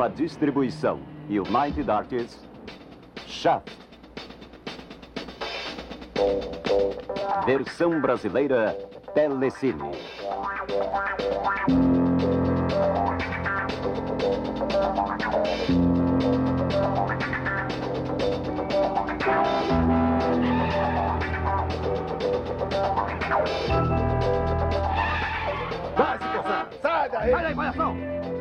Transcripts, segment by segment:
uma distribuição United Artists, Shaft. Versão brasileira, Telecine. Vai se coçar! Sai daí! Sai daí, palhação!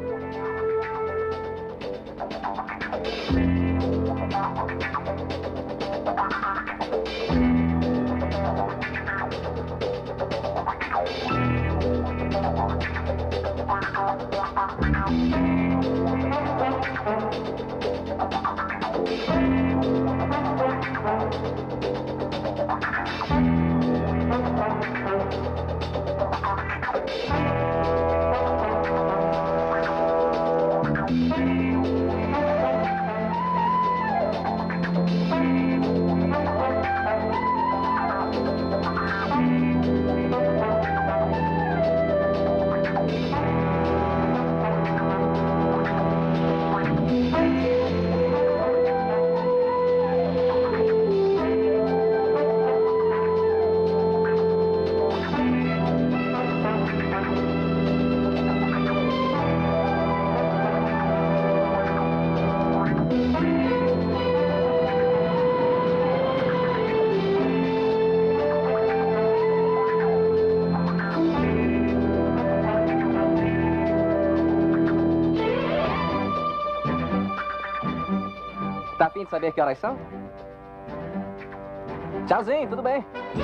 Tá afim de saber que horas são? Tchauzinho, tudo bem?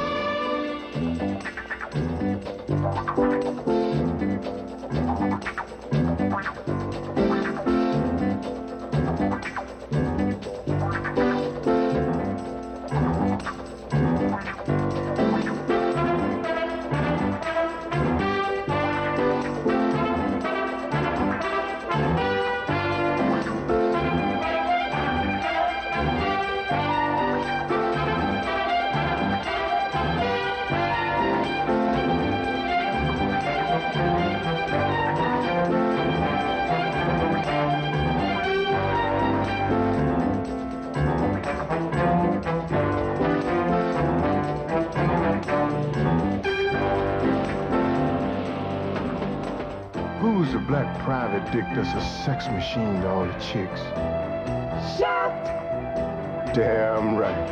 Who's the black private dick that's a sex machine to all the chicks? Shaft! Damn right.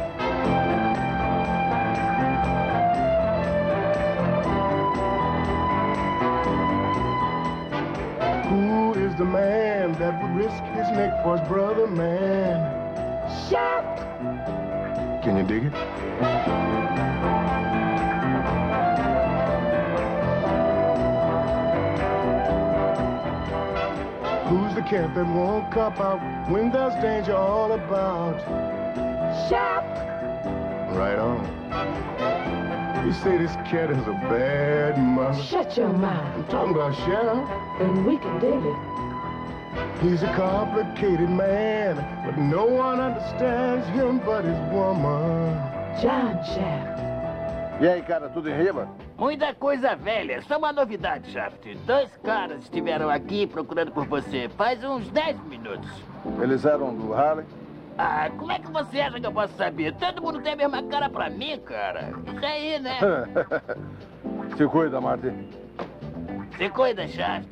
Who is the man that would risk his neck for his brother, man? Shaft! Can you dig it? Who's the cat that won't cop out when there's danger all about? Shaft! Right on. You say this cat is a bad mother. Shut your mouth. I'm talking about Shaft. And we can dig it. He's a complicated man, but no one understands him but his woman. John Shaft. E aí, cara, tudo em rima? Muita coisa velha, só uma novidade, Shaft. 2 caras estiveram aqui procurando por você faz uns 10 minutos. Eles eram do Harley? Ah, como é que você acha que eu posso saber? Todo mundo tem a mesma cara pra mim, cara. Isso aí, né? Se cuida, Marty. Se cuida, Shaft.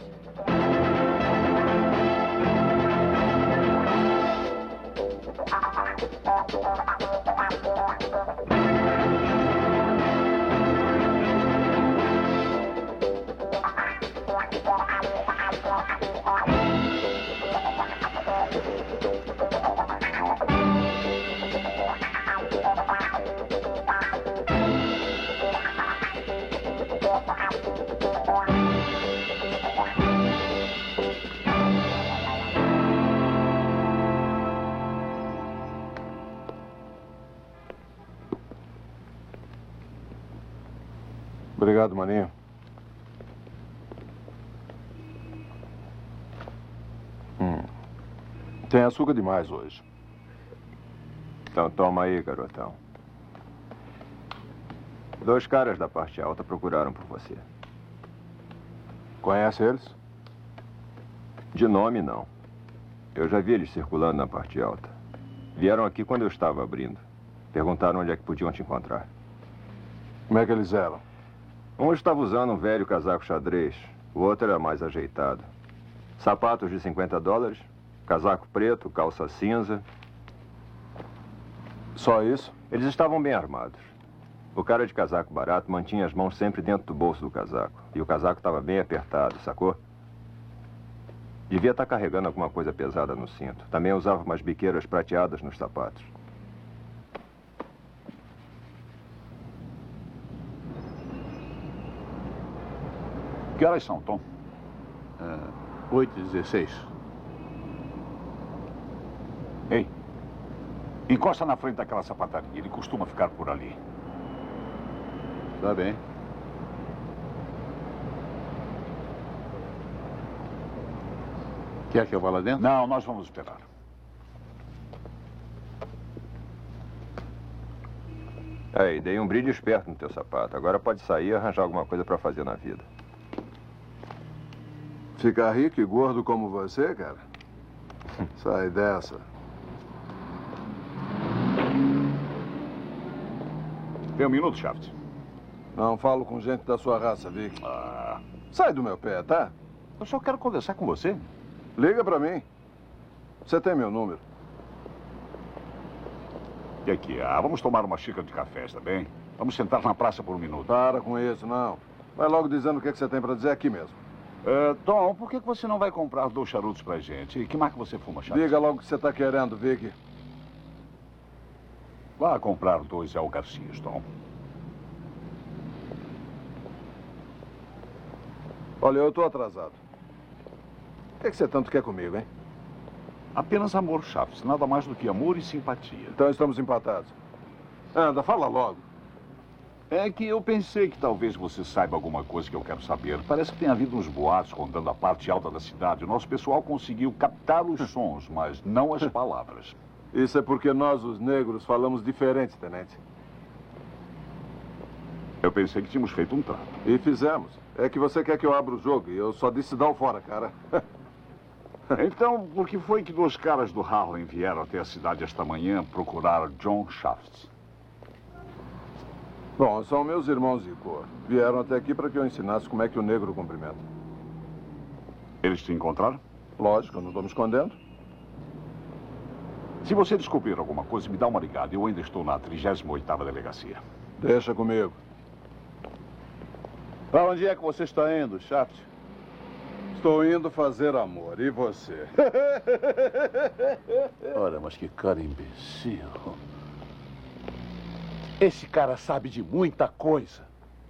Obrigado, maninho. Tem açúcar demais hoje. Então toma aí, garotão. 2 caras da parte alta procuraram por você. Conhece eles? De nome, não. Eu já vi eles circulando na parte alta. Vieram aqui quando eu estava abrindo. Perguntaram onde é que podiam te encontrar. Como é que eles eram? Um estava usando um velho casaco xadrez. O outro era mais ajeitado. Sapatos de $50, casaco preto, calça cinza. Só isso? Eles estavam bem armados. O cara de casaco barato mantinha as mãos sempre dentro do bolso do casaco. E o casaco estava bem apertado, sacou? Devia estar carregando alguma coisa pesada no cinto. Também usava umas biqueiras prateadas nos sapatos. Que horas são, Tom? 8h16. Ei, encosta na frente daquela sapataria. Ele costuma ficar por ali. Tá bem. Quer que eu vá lá dentro? Não, nós vamos esperar. Aí, dei um brilho esperto no teu sapato. Agora pode sair e arranjar alguma coisa para fazer na vida. Ficar rico e gordo como você, cara? Sai dessa. Tem um minuto, Shaft? Não falo com gente da sua raça, Vic. Sai do meu pé, tá? Eu só quero conversar com você. Liga pra mim. Você tem meu número. E aqui, vamos tomar uma xícara de café, está bem? Vamos sentar na praça por um minuto. Para com isso, não. Vai logo dizendo o que você tem pra dizer aqui mesmo. Tom, por que você não vai comprar 2 charutos pra gente? E que marca você fuma, Shaft? Diga logo o que você tá querendo, Vic. Vá comprar 2 El Garcias, Tom. Olha, eu tô atrasado. O que você tanto quer comigo, hein? Apenas amor, Shaft. Nada mais do que amor e simpatia. Então estamos empatados. Anda, fala logo. É que eu pensei que talvez você saiba alguma coisa que eu quero saber. Parece que tem havido uns boatos rondando a parte alta da cidade. O nosso pessoal conseguiu captar os sons, mas não as palavras. Isso é porque nós, os negros, falamos diferente, tenente. Eu pensei que tínhamos feito um trato. E fizemos. É que você quer que eu abra o jogo e eu só disse dá o fora, cara. Então, por que foi que 2 caras do Harlem vieram até a cidade esta manhã procurar John Shaft? Bom, são meus irmãos de cor. Vieram até aqui para que eu ensinasse como é que o negro cumprimenta. Eles te encontraram? Lógico, eu não estou me escondendo. Se você descobrir alguma coisa, me dá uma ligada. Eu ainda estou na 38ª delegacia. Deixa comigo. Para onde é que você está indo, Shaft? Estou indo fazer amor. E você? Ora, mas que cara imbecil. Esse cara sabe de muita coisa.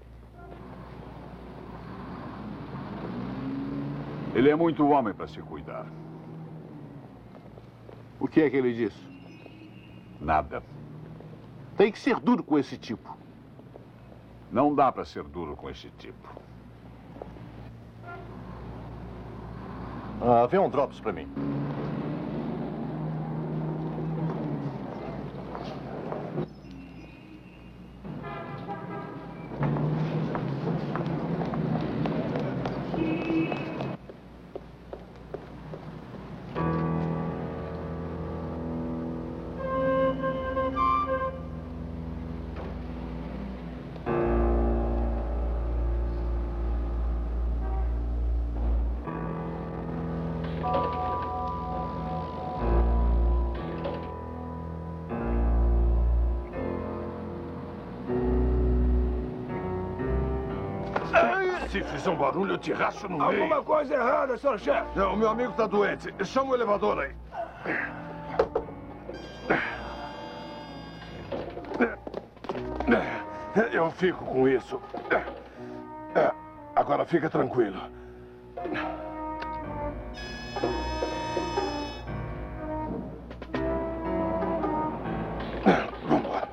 Ele é muito homem para se cuidar. O que é que ele disse? Nada. Tem que ser duro com esse tipo. Não dá para ser duro com esse tipo. Vê um drops para mim. Se fizer um barulho, eu te racho no meio. Alguma coisa errada, Sr. Shaft. Não, meu amigo está doente. Chama o elevador aí. Eu fico com isso. Agora fica tranquilo. Vambora.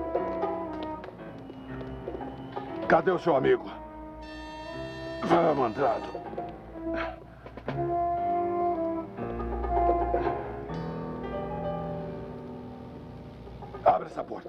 Cadê o seu amigo? Vamos, Andrado. Abre essa porta.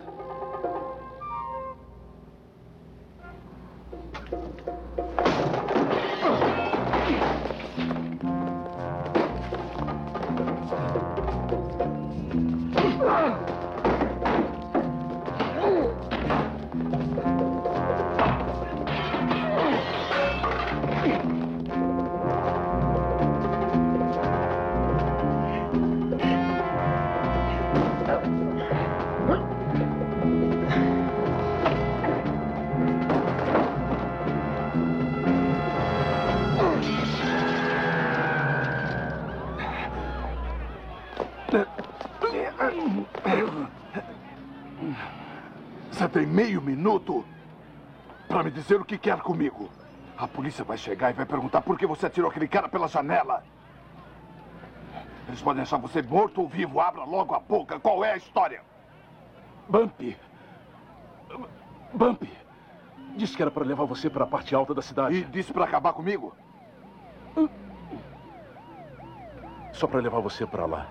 Você tem meio minuto para me dizer o que quer comigo. A polícia vai chegar e vai perguntar por que você atirou aquele cara pela janela. Eles podem achar você morto ou vivo. Abra logo a boca. Qual é a história? Bump. Disse que era para levar você para a parte alta da cidade. E disse para acabar comigo? Só para levar você para lá.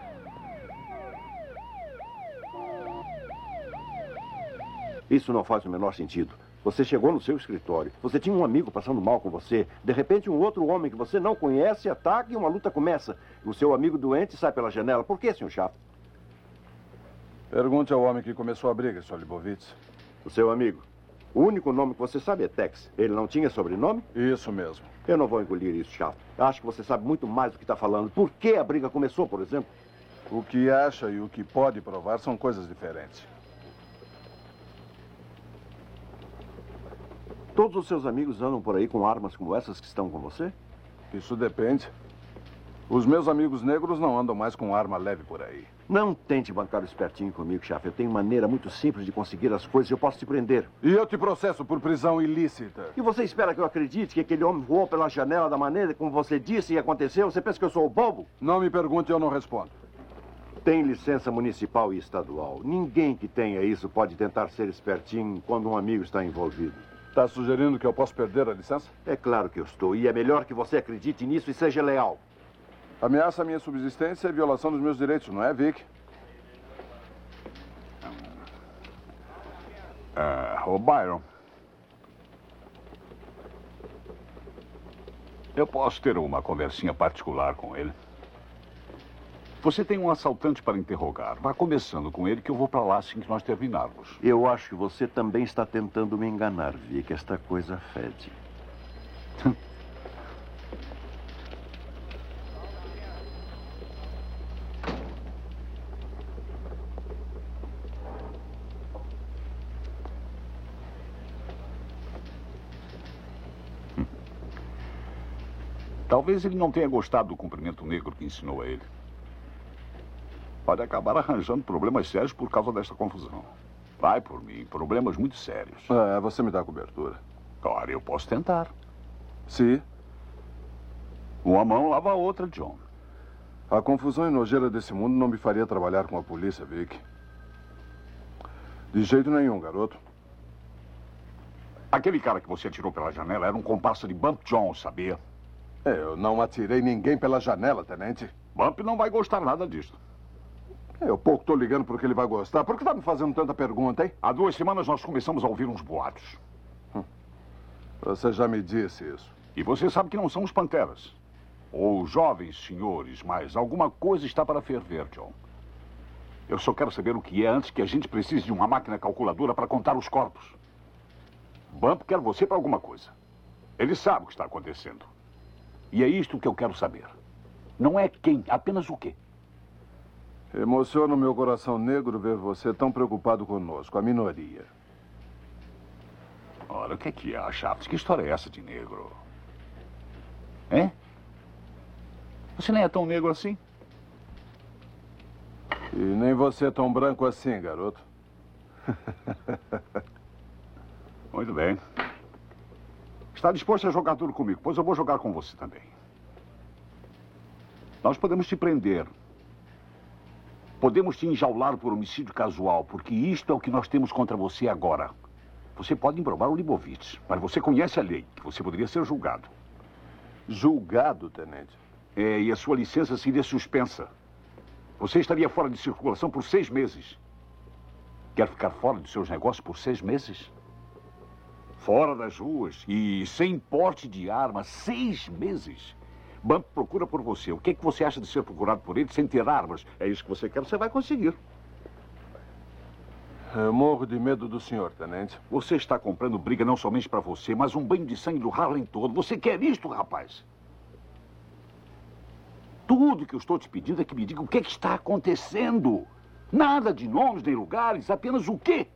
Isso não faz o menor sentido. Você chegou no seu escritório, você tinha um amigo passando mal com você, de repente um outro homem que você não conhece ataca e uma luta começa. O seu amigo doente sai pela janela. Por quê, Sr. Shaft? Pergunte ao homem que começou a briga, Sr. Leibovitz. O seu amigo. O único nome que você sabe é Tex. Ele não tinha sobrenome? Isso mesmo. Eu não vou engolir isso, Shaft. Acho que você sabe muito mais do que está falando. Por que a briga começou, por exemplo? O que acha e o que pode provar são coisas diferentes. Todos os seus amigos andam por aí com armas como essas que estão com você? Isso depende. Os meus amigos negros não andam mais com arma leve por aí. Não tente bancar o espertinho comigo, Shaft. Eu tenho maneira muito simples de conseguir as coisas e eu posso te prender. E eu te processo por prisão ilícita. E você espera que eu acredite que aquele homem voou pela janela da maneira como você disse e aconteceu? Você pensa que eu sou o bobo? Não me pergunte, eu não respondo. Tem licença municipal e estadual. Ninguém que tenha isso pode tentar ser espertinho quando um amigo está envolvido. Está sugerindo que eu posso perder a licença? É claro que eu estou. E é melhor que você acredite nisso e seja leal. Ameaça a minha subsistência e violação dos meus direitos, não é, Vic? Ô, Byron. Eu posso ter uma conversinha particular com ele? Você tem um assaltante para interrogar. Vá começando com ele que eu vou para lá assim que nós terminarmos. Eu acho que você também está tentando me enganar, Vic. Esta coisa fede. Talvez ele não tenha gostado do cumprimento negro que ensinou a ele. Pode acabar arranjando problemas sérios por causa desta confusão. Vai por mim, problemas muito sérios. Você me dá cobertura. Ora, eu posso tentar. Se? Uma mão lava a outra, John. A confusão e nojeira desse mundo não me faria trabalhar com a polícia, Vic. De jeito nenhum, garoto. Aquele cara que você atirou pela janela era um comparsa de Bump Jones, sabia? Eu não atirei ninguém pela janela, tenente. Bump não vai gostar nada disso. Eu pouco estou ligando porque ele vai gostar. Por que está me fazendo tanta pergunta, hein? Há 2 semanas nós começamos a ouvir uns boatos. Você já me disse isso. E você sabe que não são os panteras. Ou jovens senhores, mas alguma coisa está para ferver, John. Eu só quero saber o que é antes que a gente precise de uma máquina calculadora para contar os corpos. Bump quer você para alguma coisa. Ele sabe o que está acontecendo. E é isto que eu quero saber. Não é quem, apenas o quê. Emociona o meu coração negro ver você tão preocupado conosco, a minoria. Ora, o que é, Shaft? Que história é essa de negro? Hein? Você nem é tão negro assim? E nem você é tão branco assim, garoto. Muito bem. Está disposto a jogar duro comigo? Pois eu vou jogar com você também. Nós podemos te prender. Podemos te enjaular por homicídio casual, porque isto é o que nós temos contra você agora. Você pode emprovar o Leibovitz, mas você conhece a lei, que você poderia ser julgado. Julgado, tenente? E a sua licença seria suspensa. Você estaria fora de circulação por 6 meses. Quer ficar fora dos seus negócios por 6 meses? Fora das ruas e sem porte de arma, 6 meses. Bump procura por você. O que é que você acha de ser procurado por ele sem ter armas? É isso que você quer, você vai conseguir. Eu morro de medo do senhor, tenente. Você está comprando briga não somente para você, mas um banho de sangue do Harlem todo. Você quer isto, rapaz? Tudo que eu estou te pedindo é que me diga o que é que está acontecendo. Nada de nomes nem lugares, apenas o quê?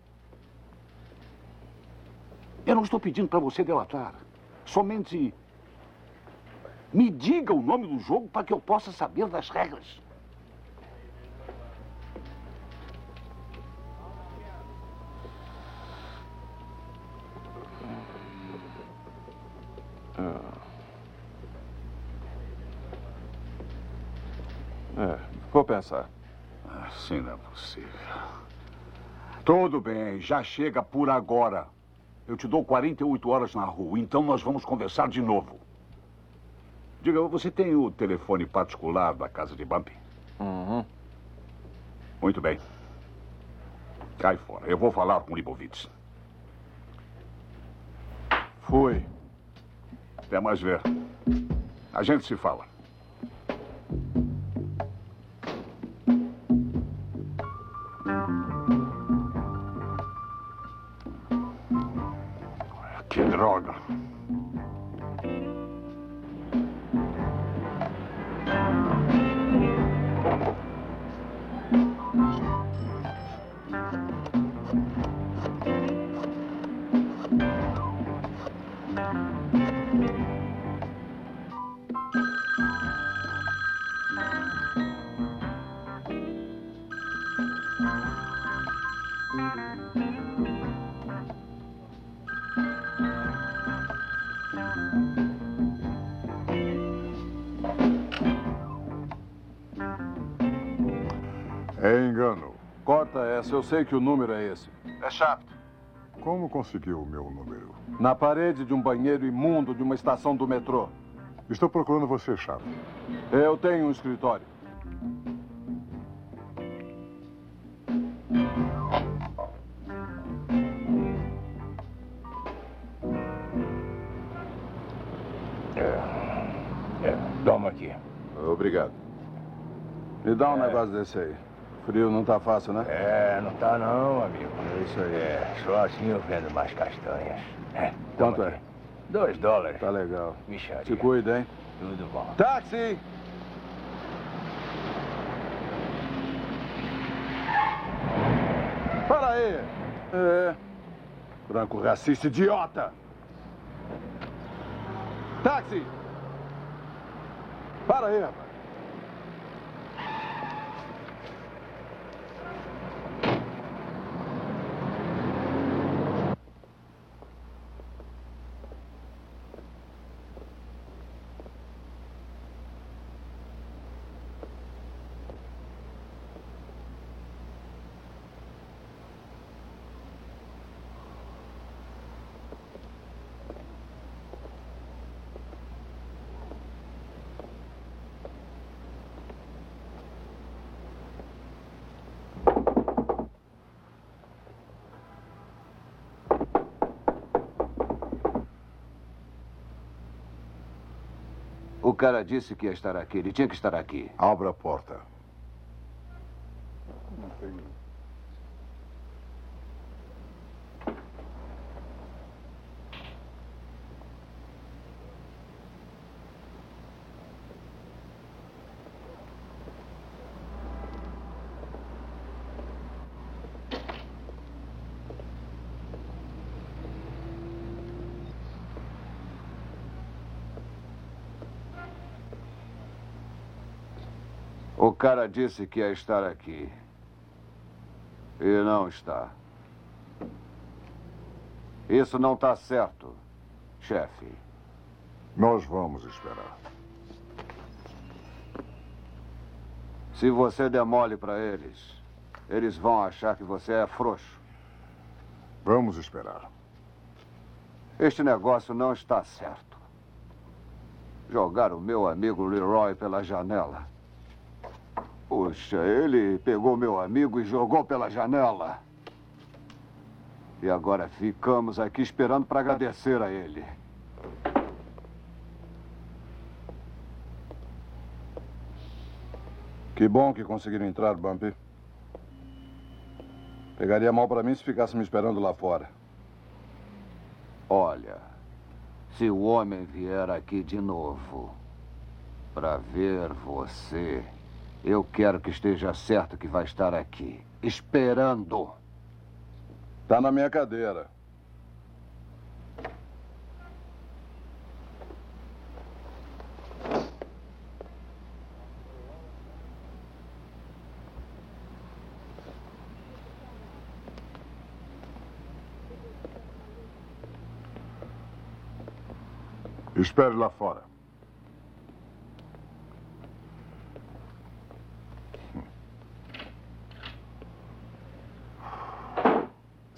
Eu não estou pedindo para você delatar. Somente me diga o nome do jogo para que eu possa saber das regras. pensar. Assim não é possível. Tudo bem, já chega por agora. Eu te dou 48 horas na rua, então nós vamos conversar de novo. Diga, você tem o telefone particular da casa de Bumpy? Uhum. Muito bem. Cai fora. Eu vou falar com o Leibovitz. Fui. Até mais ver. A gente se fala. Que droga. É engano. Corta essa, eu sei que o número é esse. É Shaft. Como conseguiu o meu número? Na parede de um banheiro imundo de uma estação do metrô. Estou procurando você, Shaft. Eu tenho um escritório. Toma aqui. Obrigado. Me dá um negócio desse aí. Frio não tá fácil, né? Não tá não, amigo. É isso aí. Só assim eu vendo mais castanhas. Quanto é? $2. Tá legal. Micharia. Se cuida, hein? Tudo bom. Táxi! Para aí! Branco racista idiota! Táxi! Para aí, rapaz! O cara disse que ia estar aqui. Ele tinha que estar aqui. Abra a porta. O cara disse que ia estar aqui. E não está. Isso não está certo, chefe. Nós vamos esperar. Se você der mole para eles, eles vão achar que você é frouxo. Vamos esperar. Este negócio não está certo. Jogar o meu amigo Leroy pela janela. Puxa, ele pegou meu amigo e jogou pela janela. E agora ficamos aqui esperando para agradecer a ele. Que bom que conseguiram entrar, Bumpy. Pegaria mal para mim se ficasse me esperando lá fora. Olha, se o homem vier aqui de novo para ver você, eu quero que esteja certo que vai estar aqui, esperando. Tá na minha cadeira. Espere lá fora.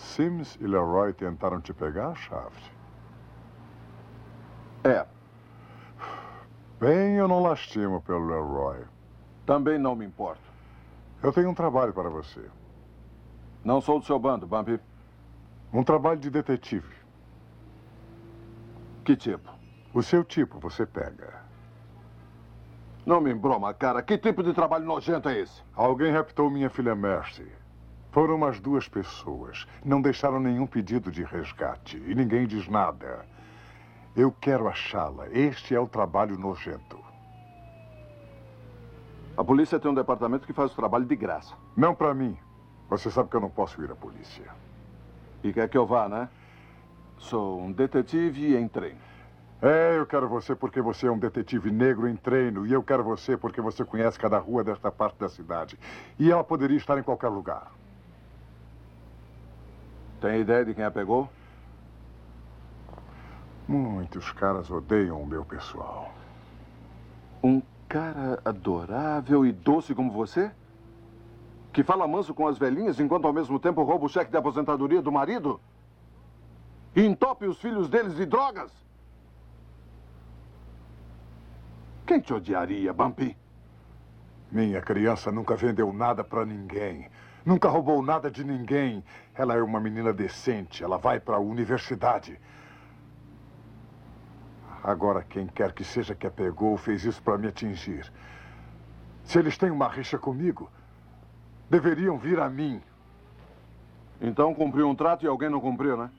Sims e Leroy tentaram te pegar, Shaft? É. Bem, eu não lastimo pelo Leroy. Também não me importo. Eu tenho um trabalho para você. Não sou do seu bando, Bumpy. Um trabalho de detetive. Que tipo? O seu tipo você pega. Não me embroma, cara. Que tipo de trabalho nojento é esse? Alguém raptou minha filha Mercy. Foram umas 2 pessoas. Não deixaram nenhum pedido de resgate. E ninguém diz nada. Eu quero achá-la. Este é o trabalho nojento. A polícia tem um departamento que faz o trabalho de graça. Não para mim. Você sabe que eu não posso ir à polícia. E quer que eu vá, né? Sou um detetive em treino. É, eu quero você porque você é um detetive negro em treino. E eu quero você porque você conhece cada rua desta parte da cidade. E ela poderia estar em qualquer lugar. Tem ideia de quem a pegou? Muitos caras odeiam o meu pessoal. Um cara adorável e doce como você? Que fala manso com as velhinhas enquanto ao mesmo tempo rouba o cheque de aposentadoria do marido? E entope os filhos deles de drogas? Quem te odiaria, Bumpy? Minha criança nunca vendeu nada para ninguém. Nunca roubou nada de ninguém. Ela é uma menina decente. Ela vai para a universidade. Agora, quem quer que seja que a pegou fez isso para me atingir. Se eles têm uma rixa comigo, deveriam vir a mim. Então cumpriu um trato e alguém não cumpriu, né?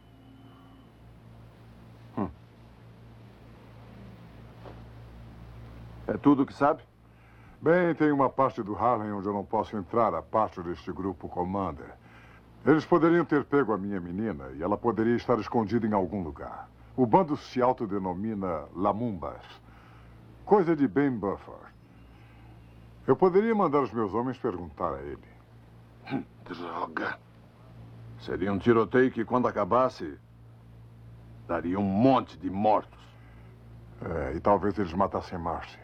É tudo o que sabe? Bem, tem uma parte do Harlem onde eu não posso entrar, a parte deste grupo Commander. Eles poderiam ter pego a minha menina e ela poderia estar escondida em algum lugar. O bando se autodenomina Lamumbas. Coisa de Ben Buffer. Eu poderia mandar os meus homens perguntar a ele. Droga. Seria um tiroteio que, quando acabasse, daria um monte de mortos. É, e talvez eles matassem Marcy.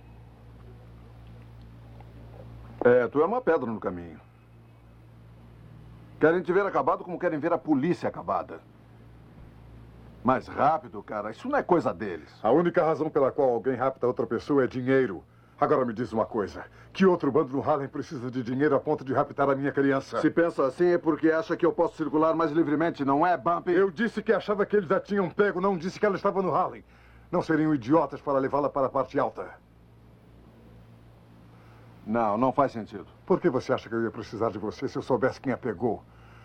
É, tu é uma pedra no caminho. Querem te ver acabado como querem ver a polícia acabada. Mais rápido, cara. Isso não é coisa deles. A única razão pela qual alguém rapta outra pessoa é dinheiro. Agora me diz uma coisa. Que outro bando no Harlem precisa de dinheiro a ponto de raptar a minha criança? Se pensa assim é porque acha que eu posso circular mais livremente, não é, Bumpy? Eu disse que achava que eles a tinham pego, não disse que ela estava no Harlem. Não seriam idiotas para levá-la para a parte alta. Não, não faz sentido. Por que você acha que eu ia precisar de você se eu soubesse quem a pegou?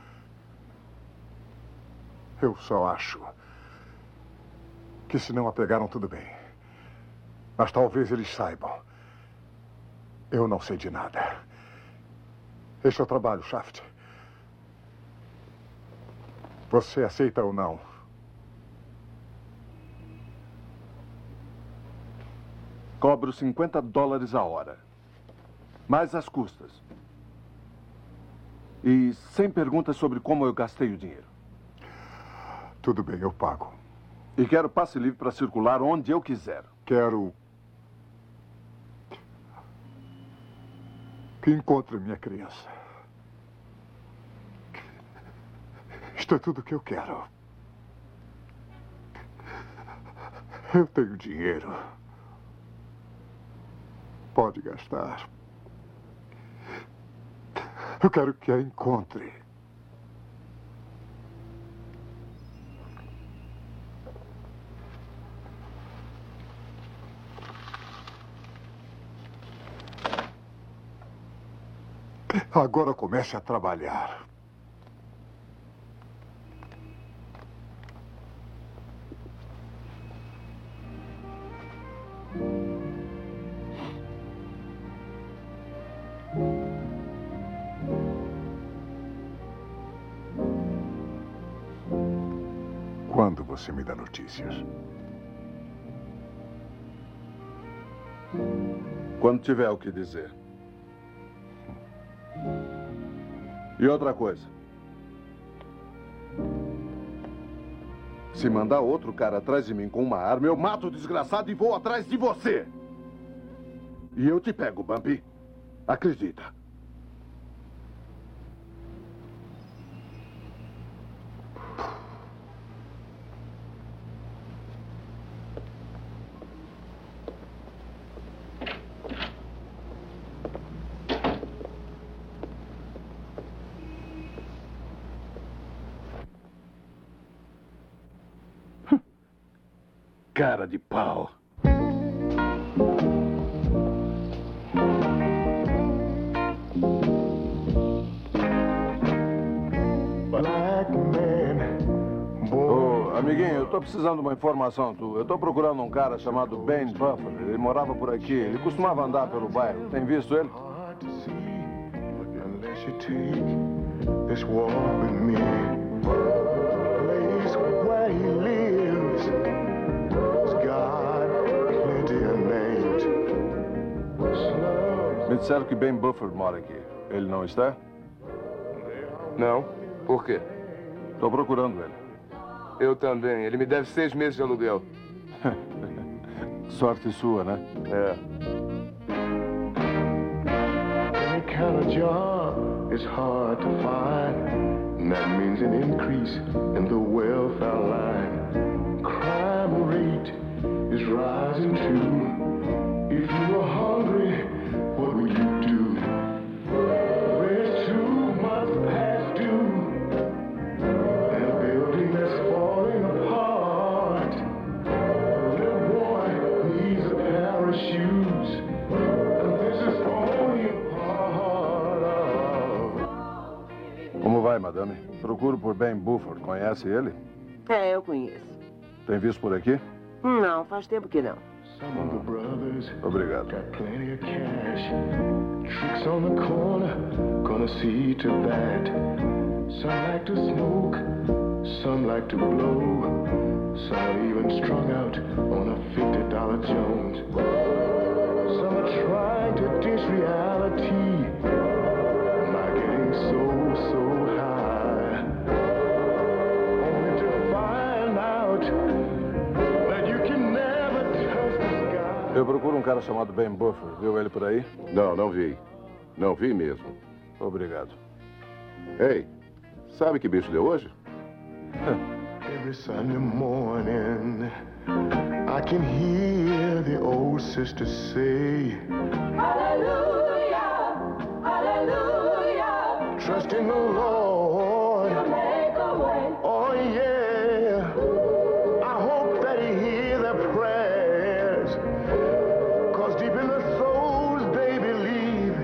Eu só acho que se não a pegaram, tudo bem. Mas talvez eles saibam. Eu não sei de nada. Este é o trabalho, Shaft. Você aceita ou não? Cobro $50 a hora. Mais as custas. E sem perguntas sobre como eu gastei o dinheiro. Tudo bem, eu pago. E quero passe livre para circular onde eu quiser. Quero que encontre minha criança. Isto é tudo o que eu quero. Eu tenho dinheiro. Pode gastar. Eu quero que a encontre. Agora comece a trabalhar. Quando você me dá notícias? Quando tiver o que dizer. E outra coisa. Se mandar outro cara atrás de mim com uma arma, eu mato o desgraçado e vou atrás de você. E eu te pego, Bumpy. Acredita. cara de pau. Ô, amiguinho, eu tô precisando de uma informação tua. Eu tô procurando um cara chamado Ben Buffer. Ele morava por aqui. Ele costumava andar pelo bairro. Tem visto ele? Unless you take this walk with me, place where he lives has got plenty of names. Me disseram que Ben Buffer mora aqui. Ele não está? Não. Por quê? Tô procurando ele. Eu também. Ele me deve 6 meses de aluguel. Sorte sua, né? É. Any kind of job is hard to find, and that means an increase in the welfare line. Crime rate is rising too. If you were hungry, what would you do? Where's 2 months past due? And a building that's falling apart. Little boy needs a pair of shoes. And this is only a part of. Como vai, madame? Procuro por Ben Buffer. Conhece ele? É, eu conheço. Tem visto por aqui? Não, faz tempo que não. Some of the brothers Obrigado. got plenty of cash. Tricks on the corner, gonna see to that. Some like to smoke, some like to blow. Some are even strung out on a $50 Jones. Some are trying to dish reality by getting so high. Only to find out that you can never touch the sky. Eu procuro um cara chamado Ben Buffer. Viu ele por aí? Não, não vi. Não vi mesmo. Obrigado. Ei, sabe que bicho deu hoje? Every Sunday morning, I can hear the old sister say, Hallelujah, hallelujah. trust in the Lord. He'll make a way. Oh yeah, I hope that he hear their prayers, 'cause deep in their souls they believe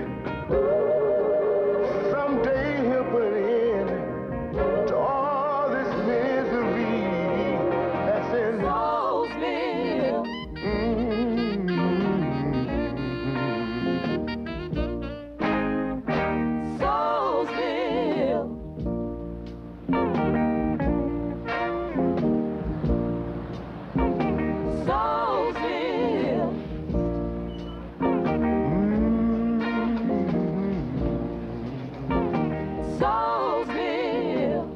someday he'll put an end to all this misery that's in Soulsville. Soulsville. Soulsville. Soulsville.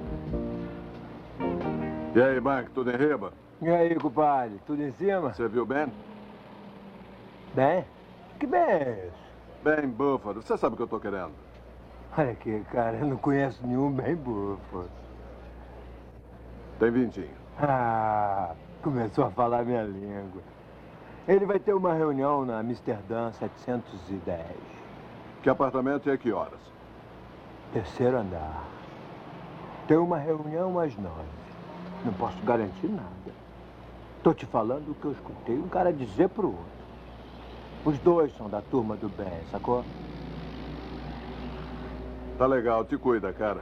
E aí, Mike, tudo em riba? E aí, compadre? Tudo em cima? Você viu Ben? Ben? Que Ben é esse? Ben Buffer. Você sabe o que eu tô querendo. Olha aqui, cara, eu não conheço nenhum Ben Buffer. Tem vintinho. Ah, começou a falar minha língua. Ele vai ter uma reunião na Amsterdã 710. Que apartamento e a que horas? 3º andar. Tem uma reunião às 9. Não posso garantir nada. Tô te falando o que eu escutei um cara dizer pro outro. Os dois são da turma do Ben, sacou? Tá legal, te cuida, cara.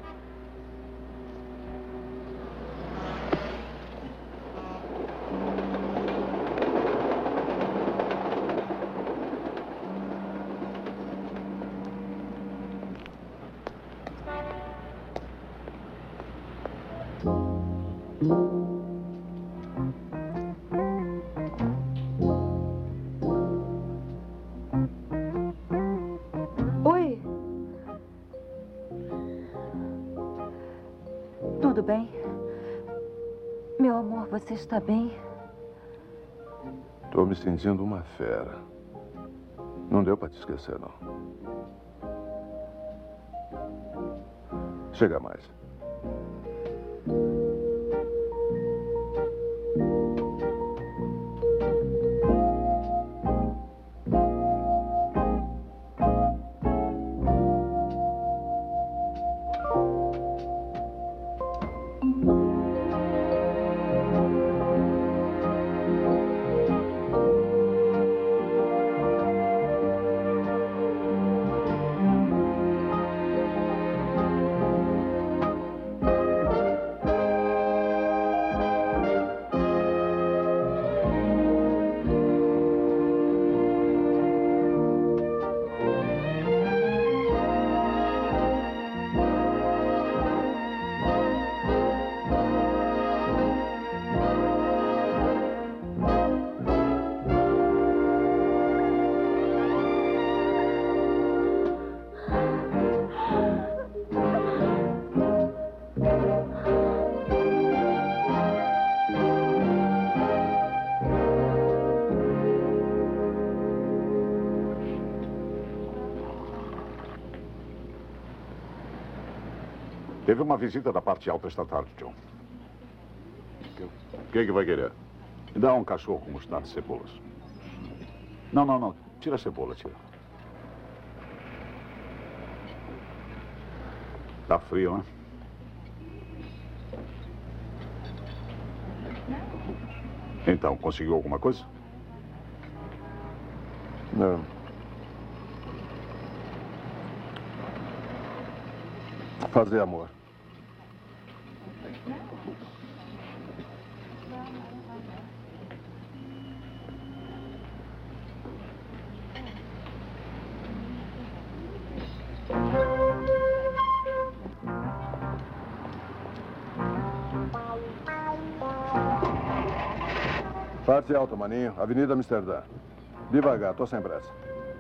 Oi. Tudo bem? Meu amor, você está bem? Tô me sentindo uma fera. Não deu pra te esquecer, não. Chega mais. Teve uma visita da parte alta esta tarde, John. O que vai querer? Me dá um cachorro com mostarda e cebolas. Não. Tira a cebola, tira. Tá frio, né? Então, conseguiu alguma coisa? Não. Fazer amor. Parte alta, maninho. Avenida Amsterdã. Devagar, tô sem pressa.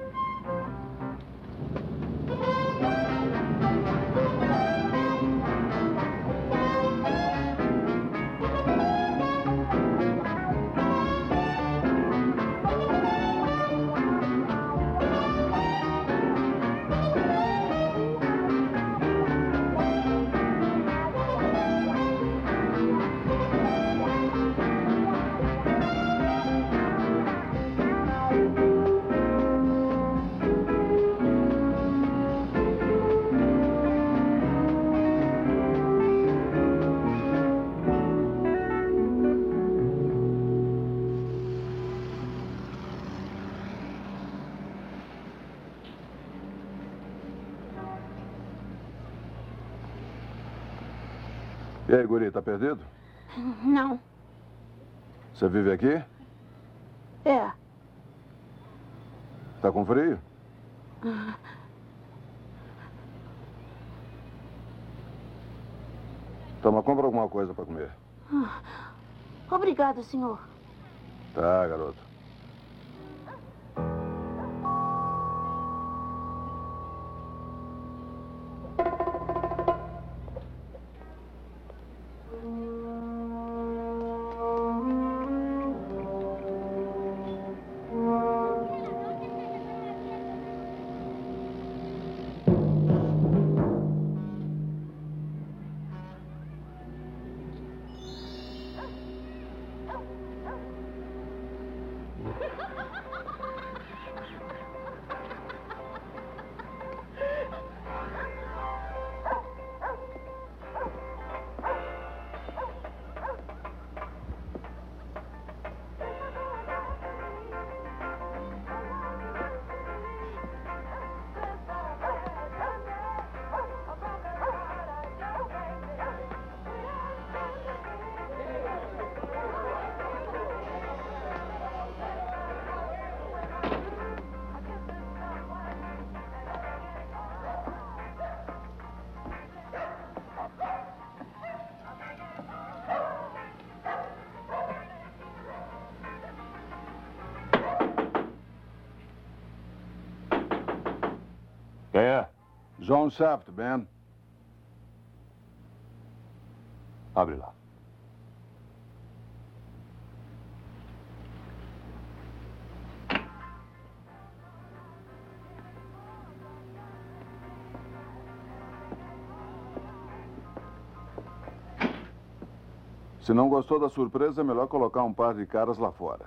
E aí, guri, tá perdido? Não. Você vive aqui? É. Tá com frio? Toma, compra alguma coisa pra comer. Obrigado, senhor. Tá, garoto. Quem é? John Shaft, Ben. Abre lá. Se não gostou da surpresa, é melhor colocar um par de caras lá fora.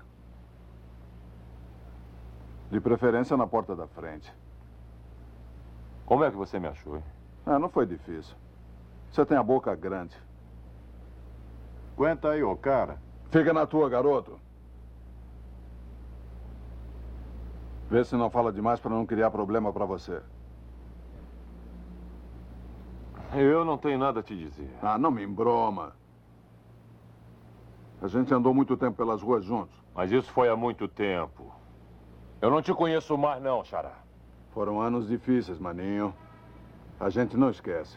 De preferência na porta da frente. Como é que você me achou, hein? Não foi difícil. Você tem a boca grande. Aguenta aí, ô cara. Fica na tua, garoto. Vê se não fala demais para não criar problema para você. Eu não tenho nada a te dizer. Não me embroma. A gente andou muito tempo pelas ruas juntos. Mas isso foi há muito tempo. Eu não te conheço mais, não, Xará. Foram anos difíceis, maninho. A gente não esquece.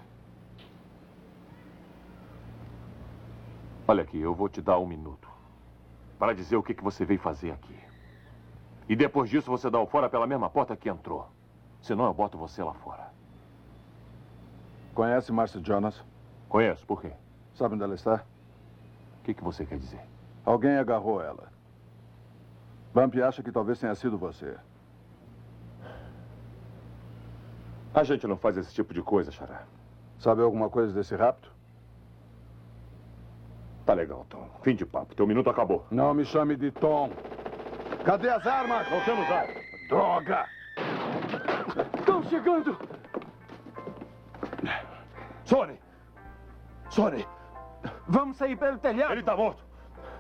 Olha aqui, eu vou te dar 1 minuto para dizer o que você veio fazer aqui. E depois disso você dá o fora pela mesma porta que entrou. Senão eu boto você lá fora. Conhece Marcia Jonas? Conheço, por quê? Sabe onde ela está? O que você quer dizer? Alguém agarrou ela. Bump acha que talvez tenha sido você. A gente não faz esse tipo de coisa, Xará. Sabe alguma coisa desse rapto? Tá legal, Tom. Fim de papo. Teu minuto acabou. Não me chame de Tom. Cadê as armas? Não temos armas. Droga! Estão chegando! Sony! Sony! Vamos sair pelo telhado. Ele tá morto.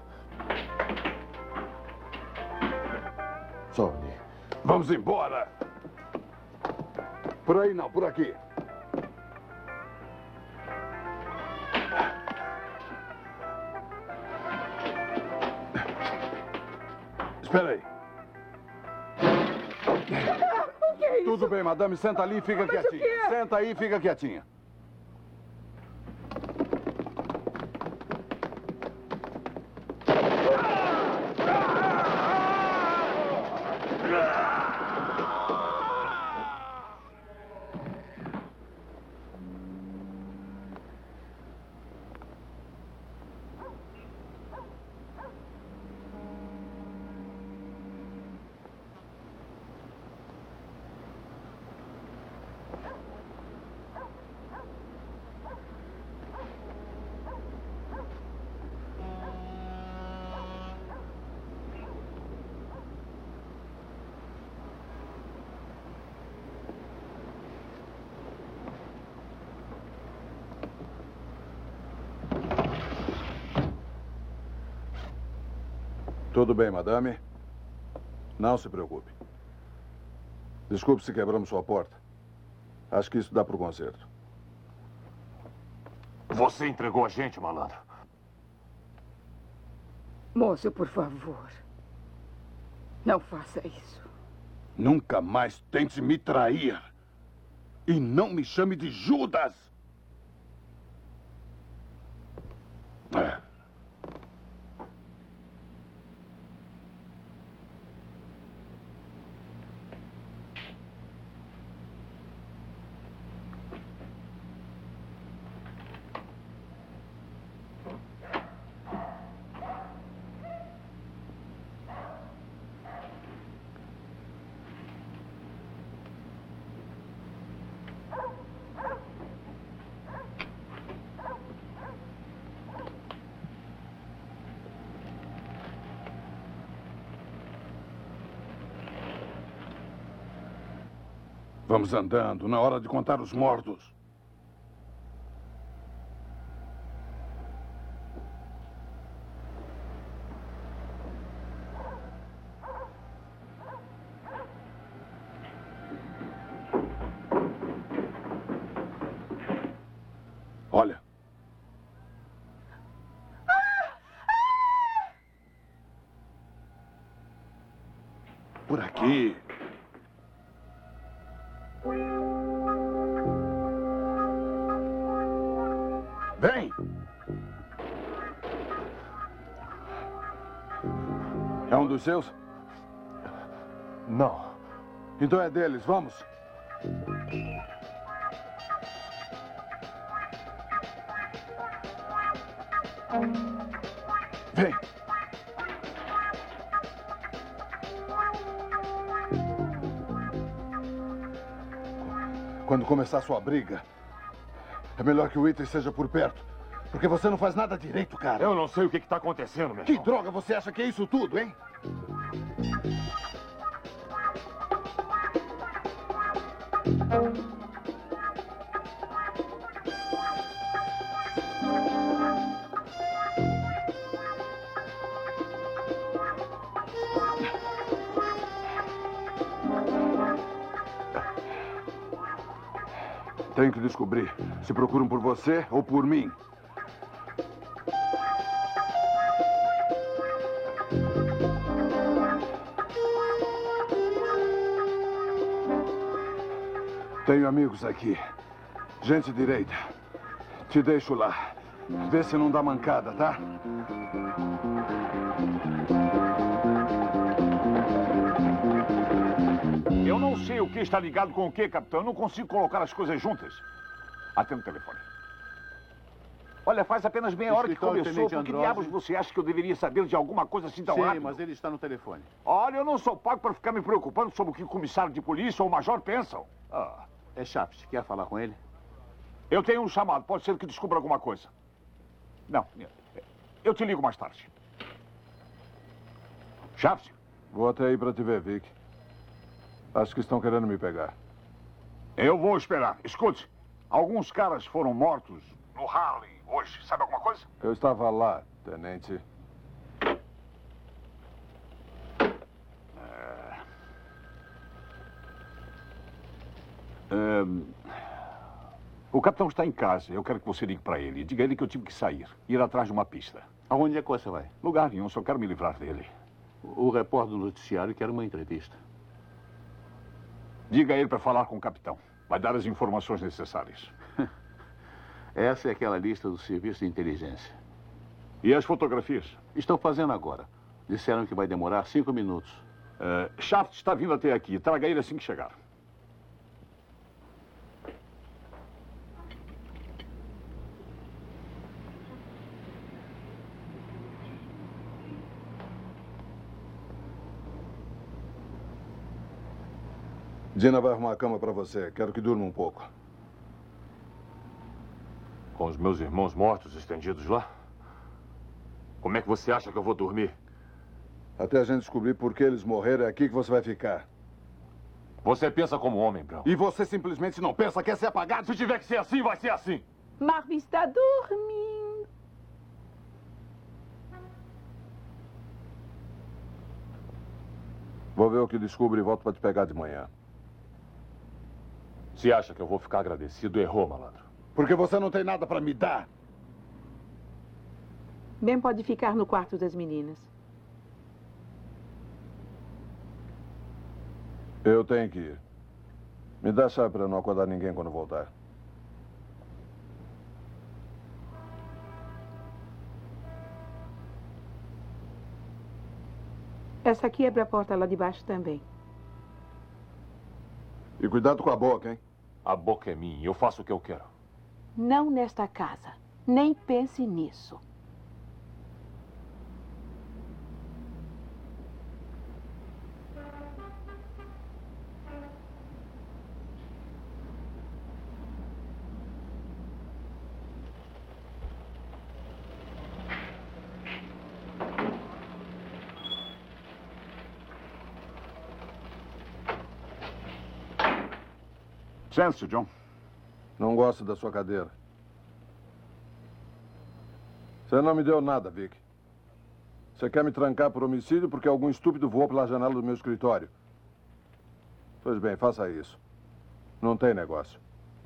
Sony, vamos embora. Por aí não, por aqui. Espera aí. O que é isso? Tudo bem, madame. Senta ali e fica Mas quietinha. o que é? Senta aí e fica quietinha. Tudo bem, madame. Não se preocupe. Desculpe se quebramos sua porta. Acho que isso dá para o conserto. Você entregou a gente, malandro. Moço, por favor. Não faça isso. Nunca mais tente me trair. E não me chame de Judas. Vamos andando, na hora de contar os mortos. Olha. Por aqui. Vem! É um dos seus? Não. Então é deles, vamos. Vem! Quando começar sua briga, é melhor que o Ethan esteja por perto. Porque você não faz nada direito, cara. Eu não sei o que está acontecendo, meu Que irmão. droga você acha que é isso tudo, hein? Tenho que descobrir se procuram por você ou por mim. Tenho amigos aqui. Gente direita. Te deixo lá. Vê se não dá mancada, tá? Eu não sei o que está ligado com o que, capitão. Eu não consigo colocar as coisas juntas. Atenda o telefone. Olha, faz apenas meia hora que Escritório começou. Tenente Por que Androzzi. diabos você acha que eu deveria saber de alguma coisa assim tão Sim, rápido? mas ele está no telefone. Olha, eu não sou pago para ficar me preocupando sobre o que o comissário de polícia ou o major pensam. É Chaves. Quer falar com ele? Eu tenho um chamado. Pode ser que descubra alguma coisa. Não. Eu te ligo mais tarde. Chaves? Vou até aí para te ver, Vic. Acho que estão querendo me pegar. Eu vou esperar. Escute, alguns caras foram mortos no Harlem hoje. Sabe alguma coisa? Eu estava lá, tenente. O capitão está em casa. Eu quero que você ligue para ele. Diga a ele que eu tive que sair. Ir atrás de uma pista. Aonde é que você vai? Lugar nenhum. Só quero me livrar dele. O repórter do noticiário quer uma entrevista. Diga a ele para falar com o capitão. Vai dar as informações necessárias. Essa é aquela lista do Serviço de Inteligência. E as fotografias? Estão fazendo agora. Disseram que vai demorar 5 minutos. Shaft está vindo até aqui. Traga ele assim que chegar. Dina vai arrumar a cama para você. Quero que durma um pouco. Com os meus irmãos mortos estendidos lá? Como é que você acha que eu vou dormir? Até a gente descobrir por que eles morreram, é aqui que você vai ficar. Você pensa como homem, Brown. E você simplesmente não pensa que quer ser apagado? Se tiver que ser assim, vai ser assim. Marvin está dormindo. Vou ver o que descubro e volto para te pegar de manhã. Se acha que eu vou ficar agradecido, errou, malandro. Porque você não tem nada para me dar. Ben pode ficar no quarto das meninas. Eu tenho que ir. Me dá a chave para não acordar ninguém quando voltar. Essa aqui abre a porta lá de baixo também. E cuidado com a boca, hein? A boca é minha. Eu faço o que eu quero. Não nesta casa. Nem pense nisso. Sente-se, John. Não gosto da sua cadeira. Você não me deu nada, Vic. Você quer me trancar por homicídio porque algum estúpido voou pela janela do meu escritório. Pois bem, faça isso. Não tem negócio.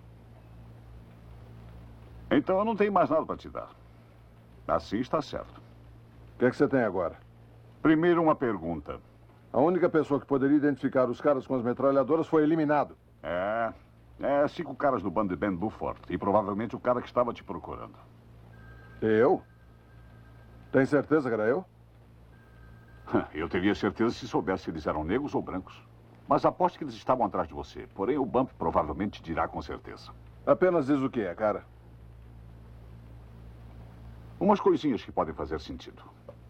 Então eu não tenho mais nada para te dar. Assim está certo. O que é que você tem agora? Primeiro, uma pergunta. A única pessoa que poderia identificar os caras com as metralhadoras foi eliminado. 5 caras do bando de Ben Buford. E provavelmente o cara que estava te procurando. Eu? Tem certeza que era eu? Eu teria certeza se soubesse se eles eram negros ou brancos. Mas aposto que eles estavam atrás de você. Porém, o Bump provavelmente te dirá com certeza. Apenas diz o que é, cara. Umas coisinhas que podem fazer sentido.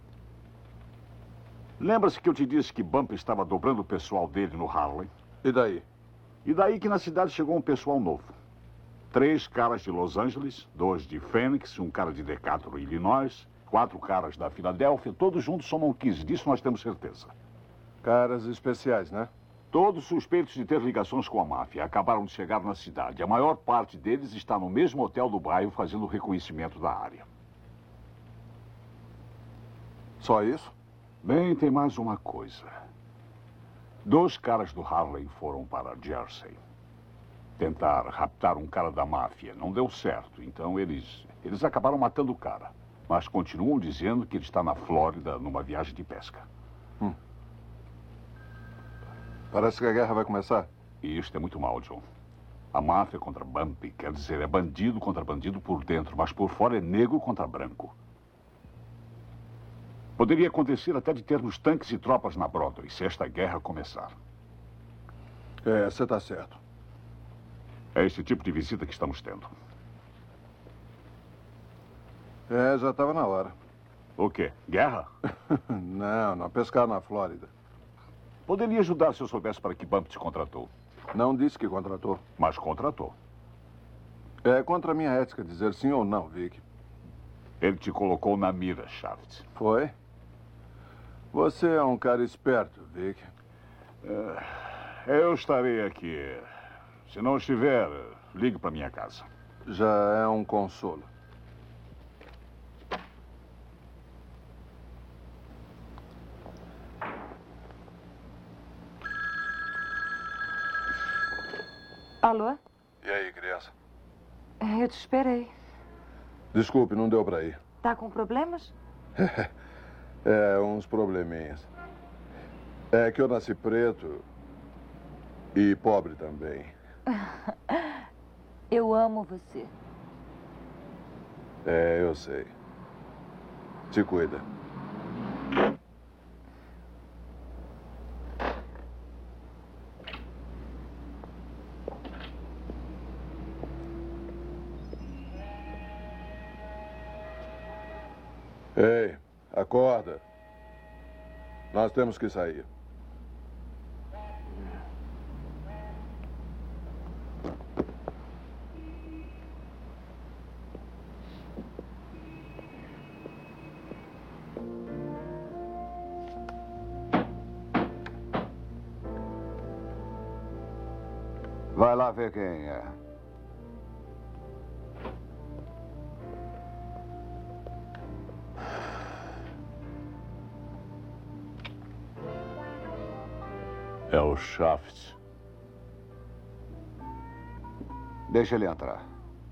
Lembra-se que eu te disse que Bump estava dobrando o pessoal dele no Harlem? E daí? E daí que na cidade chegou um pessoal novo. 3 caras de Los Angeles, 2 de Phoenix, um cara de Decatur, Illinois, 4 caras da Filadélfia, todos juntos somam 15. Disso nós temos certeza. Caras especiais, né? Todos suspeitos de ter ligações com a máfia. Acabaram de chegar na cidade. A maior parte deles está no mesmo hotel do bairro fazendo o reconhecimento da área. Só isso? Bem, tem mais uma coisa. 2 caras do Harlem foram para Jersey. Tentar raptar um cara da máfia. Não deu certo. Então eles acabaram matando o cara. Mas continuam dizendo que ele está na Flórida numa viagem de pesca. Parece que a guerra vai começar. E isto é muito mal, John. A máfia contra Bump, quer dizer, é bandido contra bandido por dentro, mas por fora é negro contra branco. Poderia acontecer até de termos tanques e tropas na Broadway se esta guerra começar. Você está certo. É esse tipo de visita que estamos tendo. Já estava na hora. O quê? Guerra? Não, pescar na Flórida. Poderia ajudar se eu soubesse para que Bump te contratou. Não disse que contratou. Mas contratou. É contra a minha ética dizer sim ou não, Vic. Ele te colocou na mira, Shaft. Foi? Você é um cara esperto, Vic. Eu estarei aqui. Se não estiver, ligue para minha casa. Já é um consolo. Alô? E aí, criança? Eu te esperei. Desculpe, não deu pra ir. Tá com problemas? Uns probleminhas. É que eu nasci preto e pobre também. Eu amo você. Eu sei. Te cuida. Ei, acorda. Nós temos que sair. Vai lá ver quem é. É o Shaft. Deixa ele entrar.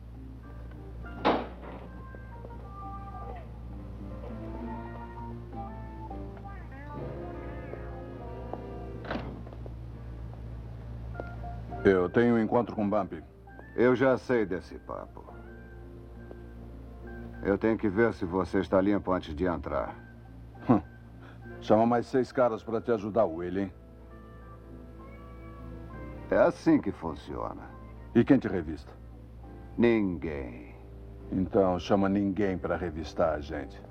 Eu tenho um encontro com Bumpy. Eu já sei desse papo. Eu tenho que ver se você está limpo antes de entrar. Chama mais 6 caras para te ajudar, Willie. É assim que funciona. E quem te revista? Ninguém. Então chama ninguém para revistar a gente.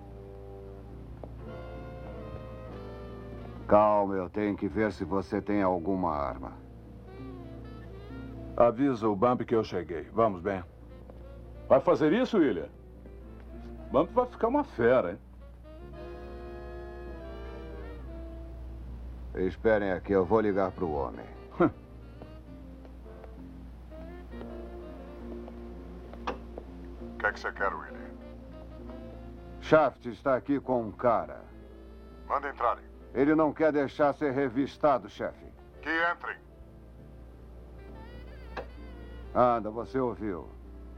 Calma, eu tenho que ver se você tem alguma arma. Avisa o Bumpy que eu cheguei. Vamos, Ben. Vai fazer isso, William? Bumpy vai ficar uma fera, hein? Esperem aqui, eu vou ligar para o homem. O que é que você quer, Willie? Shaft está aqui com um cara. Manda entrarem. Ele não quer deixar ser revistado, chefe. Que entrem. Anda, você ouviu.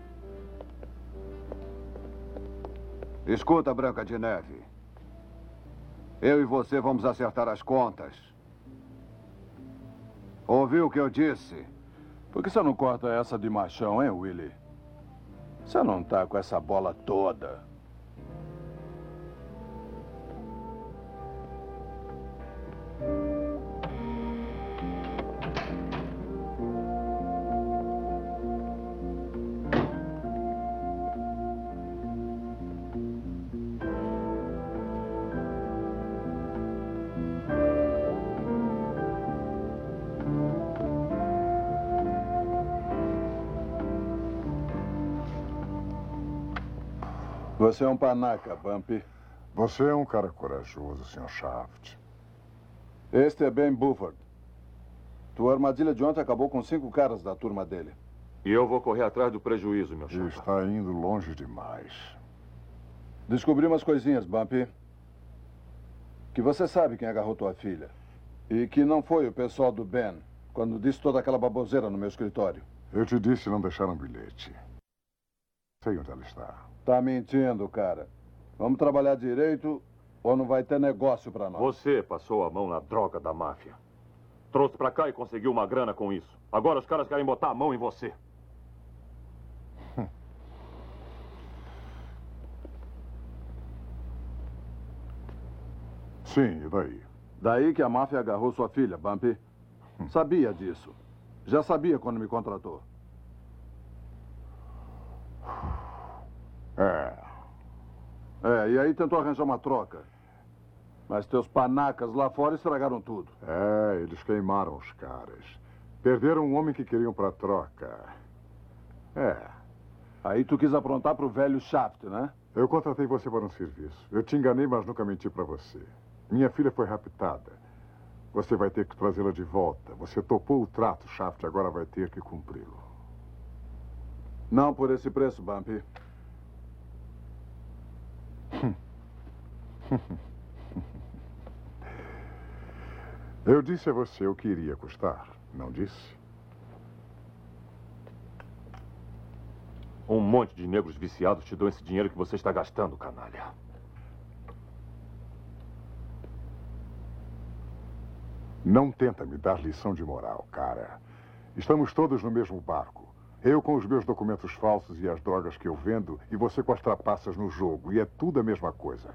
Escuta, Branca de Neve. Eu e você vamos acertar as contas. Ouviu o que eu disse? Por que você não corta essa de machão, hein, Willie? Você não tá com essa bola toda. Você é um panaca, Bumpy. Você é um cara corajoso, Sr. Shaft. Este é Ben Buford. Tua armadilha de ontem acabou com 5 caras da turma dele. E eu vou correr atrás do prejuízo, meu E chapa. está indo longe demais. Descobri umas coisinhas, Bumpy. Que você sabe quem agarrou tua filha. E que não foi o pessoal do Ben, quando disse toda aquela baboseira no meu escritório. Eu te disse não deixar um bilhete. Sei onde ela está. Tá mentindo, cara. Vamos trabalhar direito ou não vai ter negócio pra nós. Você passou a mão na droga da máfia. Trouxe pra cá e conseguiu uma grana com isso. Agora os caras querem botar a mão em você. Sim, e daí? Daí que a máfia agarrou sua filha, Bumpy. Sabia disso. Já sabia quando me contratou. E aí tentou arranjar uma troca. Mas teus panacas lá fora estragaram tudo. Eles queimaram os caras. Perderam um homem que queriam para troca. Aí tu quis aprontar pro velho Shaft, né? Eu contratei você para um serviço. Eu te enganei, mas nunca menti para você. Minha filha foi raptada. Você vai ter que trazê-la de volta. Você topou o trato, Shaft, agora vai ter que cumpri-lo. Não por esse preço, Bumpy. Eu disse a você o que iria custar, não disse? Um monte de negros viciados te dão esse dinheiro que você está gastando, canalha. Não tenta me dar lição de moral, cara. Estamos todos no mesmo barco. Eu com os meus documentos falsos e as drogas que eu vendo, e você com as trapaças no jogo. E é tudo a mesma coisa.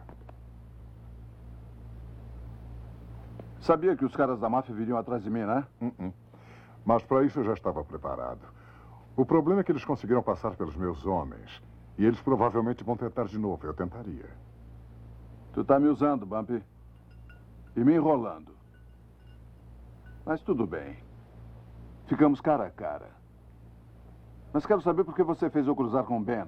Sabia que os caras da máfia viriam atrás de mim, né? Mas para isso eu já estava preparado. O problema é que eles conseguiram passar pelos meus homens. E eles provavelmente vão tentar de novo. Eu tentaria. Tu tá me usando, Bumpy. E me enrolando. Mas tudo bem. Ficamos cara a cara. Mas quero saber por que você fez eu cruzar com o Ben.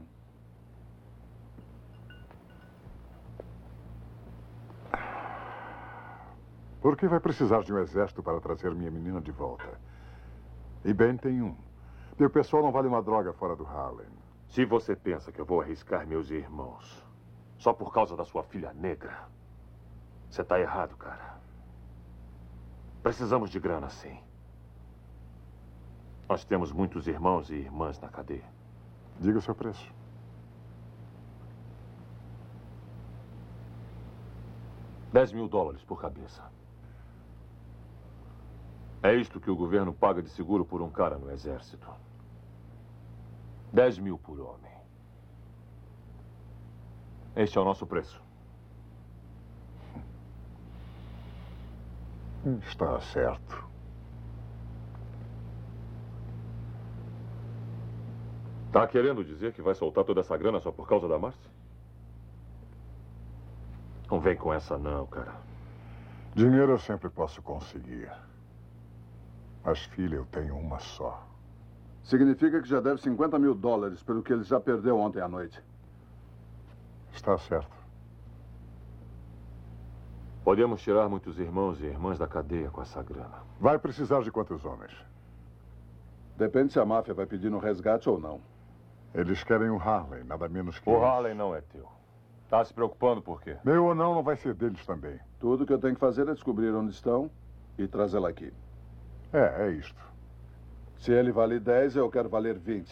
Porque vai precisar de um exército para trazer minha menina de volta. E Ben tem um. Meu pessoal não vale uma droga fora do Harlem. Se você pensa que eu vou arriscar meus irmãos só por causa da sua filha negra, você está errado, cara. Precisamos de grana, sim. Nós temos muitos irmãos e irmãs na cadeia. Diga o seu preço. $10.000 por cabeça. É isto que o governo paga de seguro por um cara no exército. 10 mil por homem. Este é o nosso preço. Está certo. Tá querendo dizer que vai soltar toda essa grana só por causa da Marcy? Não vem com essa não, cara. Dinheiro eu sempre posso conseguir. Mas filha, eu tenho uma só. Significa que já deve $50 mil pelo que ele já perdeu ontem à noite. Está certo. Podemos tirar muitos irmãos e irmãs da cadeia com essa grana. Vai precisar de quantos homens? Depende se a máfia vai pedir no resgate ou não. Eles querem um Harley, nada menos que O Harley não é teu. Tá se preocupando por quê? Meu ou não vai ser deles também. Tudo que eu tenho que fazer é descobrir onde estão e trazê-la aqui. É isto. Se ele vale 10, eu quero valer 20.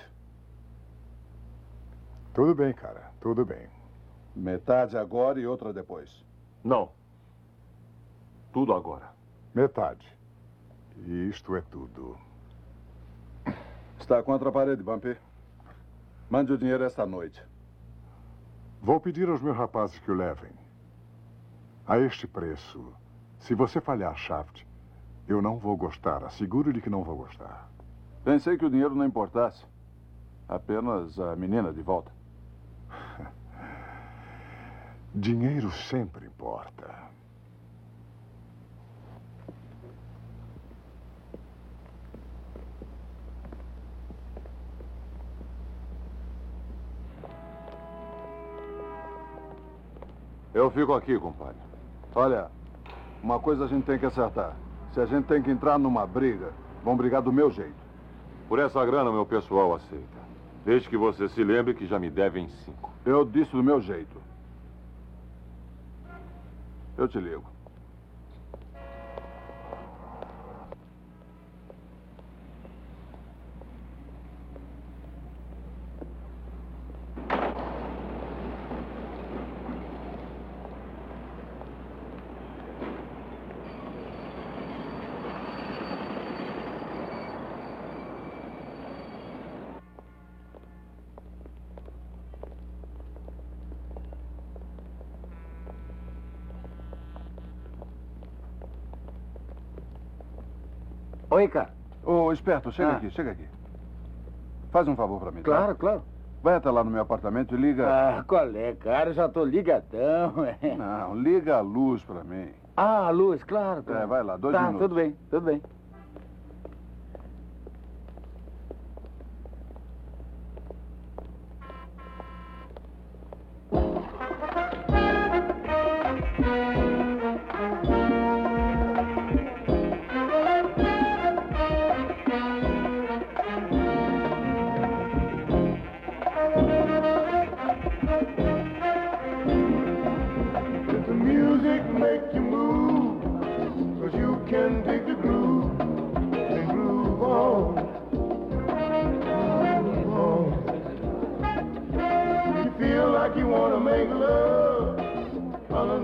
Tudo bem, cara. Tudo bem. Metade agora e outra depois. Não. Tudo agora. Metade. E isto é tudo. Está contra a parede, Bumpy. Mande o dinheiro esta noite. Vou pedir aos meus rapazes que o levem. A este preço, se você falhar, Shaft, eu não vou gostar. Asseguro-lhe que não vou gostar. Pensei que o dinheiro não importasse. Apenas a menina de volta. Dinheiro sempre importa. Eu fico aqui, compadre. Olha, uma coisa a gente tem que acertar. Se a gente tem que entrar numa briga, vamos brigar do meu jeito. Por essa grana, meu pessoal aceita. Desde que você se lembre que já me devem 5. Eu disse do meu jeito. Eu te ligo. Oi, cara. Ô, esperto, chega aqui, chega aqui. Faz um favor pra mim, Claro, tá? claro. Vai até lá no meu apartamento e liga... Ah, qual é, cara? Eu já tô ligadão. Não, liga a luz pra mim. Ah, a luz, claro. É, vai lá, 2 tá, minutos. tudo bem, tudo bem.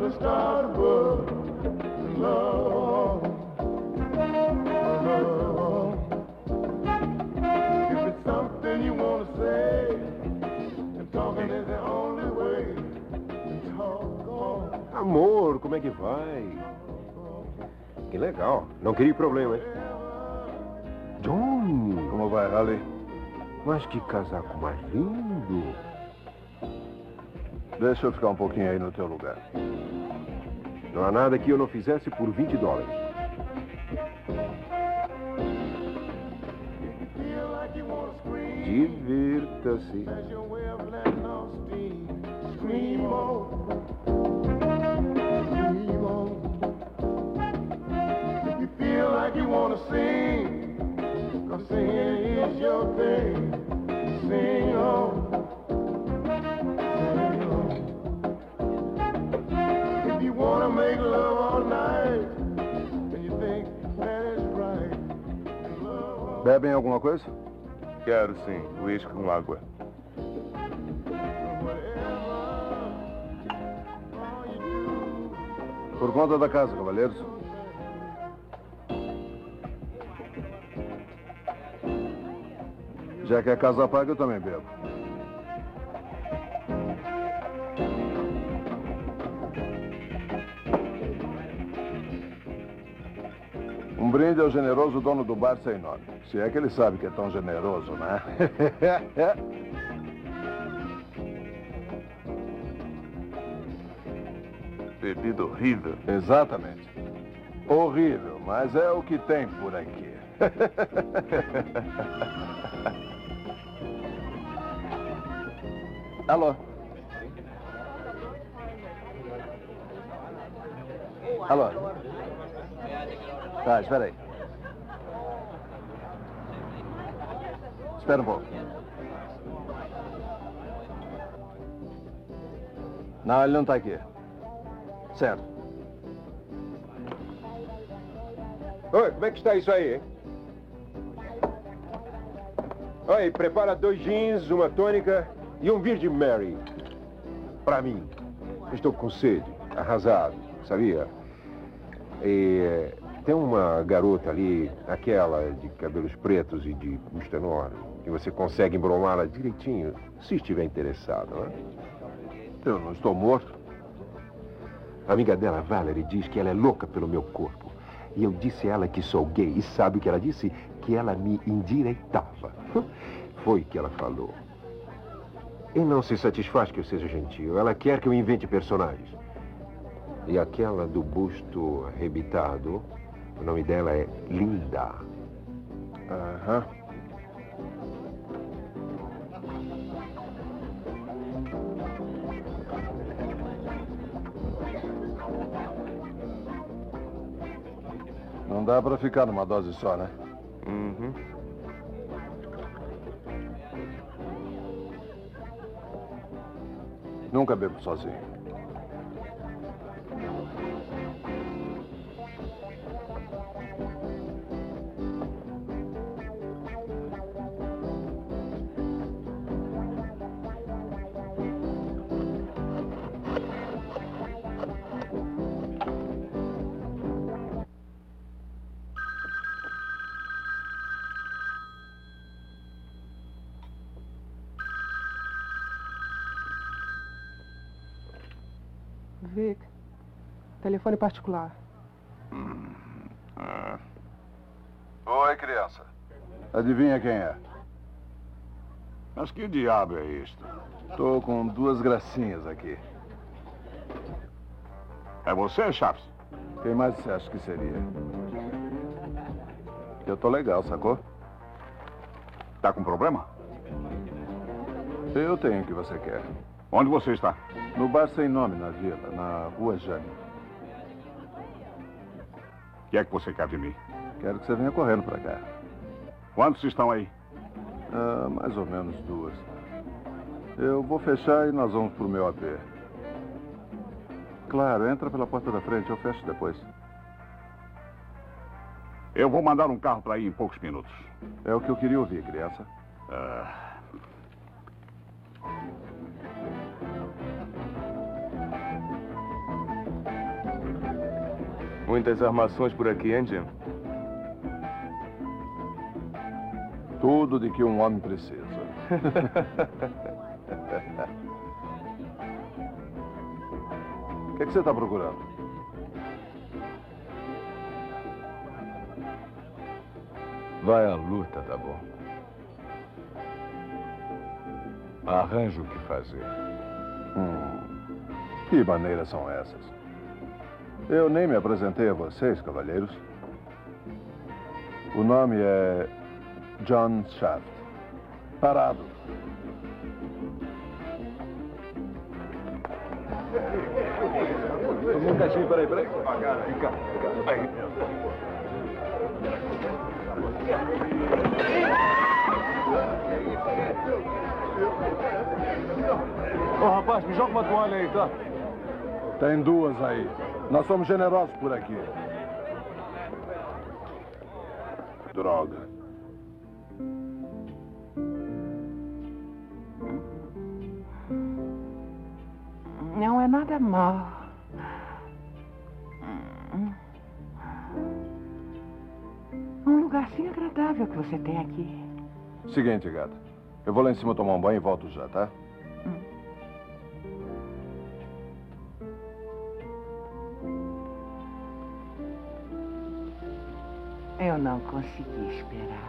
the stars above. Love, love. If it's something you want to say, and talking is the only way. Talk on. Amor, como é que vai? Que legal. Não queria problema, hein? John! Como vai, Raleigh? Mas que casaco mais lindo! Deixa eu ficar um pouquinho aí no teu lugar. Não há nada que eu não fizesse por $20. Divirta-se. If you feel like you want to sing, 'cause singing is your thing. Sing on. Sing on. If you want to make love all night, and you think that is right. Bebem alguma coisa? Quero sim, uísque com água. Por conta da casa, cavalheiros. Já que a casa paga, eu também bebo. Um brinde ao generoso dono do bar sem nome. Se é que ele sabe que é tão generoso, né? Bebida horrível. Exatamente. Horrível, mas é o que tem por aqui. Alô? Alô? Tá, espera aí. Espera um pouco. Não, ele não está aqui. Certo. Oi, como é que está isso aí, hein? Oi, prepara 2 gins, uma tônica e um Virgin Mary. Pra mim. Estou com sede, arrasado, sabia? E tem uma garota ali, aquela de cabelos pretos e de um enorme, que você consegue embromá-la direitinho, se estiver interessado, não é? Eu não estou morto. A amiga dela, Valerie, diz que ela é louca pelo meu corpo. E eu disse a ela que sou gay. E sabe o que ela disse? Que ela me endireitava. Foi o que ela falou. E não se satisfaz que eu seja gentil. Ela quer que eu invente personagens. E aquela do busto arrebitado, o nome dela é Linda. Aham. Não dá pra ficar numa dose só, né? Uhum. Nunca bebo sozinho. Vic, telefone particular. Oi, criança. Adivinha quem é? Mas que diabo é isto? Tô com 2 gracinhas aqui. É você, Chaves? Quem mais você acha que seria? Eu tô legal, sacou? Tá com problema? Eu tenho o que você quer. Onde você está? No bar sem nome, na vila, na Rua Jane. O que é que você quer de mim? Quero que você venha correndo pra cá. Quantos estão aí? Mais ou menos 2. Eu vou fechar e nós vamos pro meu AP. Claro, entra pela porta da frente, eu fecho depois. Eu vou mandar um carro para ir em poucos minutos. É o que eu queria ouvir, criança. Muitas armações por aqui, hein, Jim? Tudo de que um homem precisa. O que você está procurando? Vai à luta, tá bom? Arranja o que fazer. Que maneiras são essas? Eu nem me apresentei a vocês, cavalheiros. O nome é John Shaft. Parado. Um gatinho, peraí. Devagar, vem cá. Aí. Ô, rapaz, me joga uma toalha aí, tá? Tem duas aí. Nós somos generosos por aqui. Droga. Não é nada mal. Um lugar assim agradável que você tem aqui. Seguinte, gata. Eu vou lá em cima tomar um banho e volto já, tá? Eu não consegui esperar.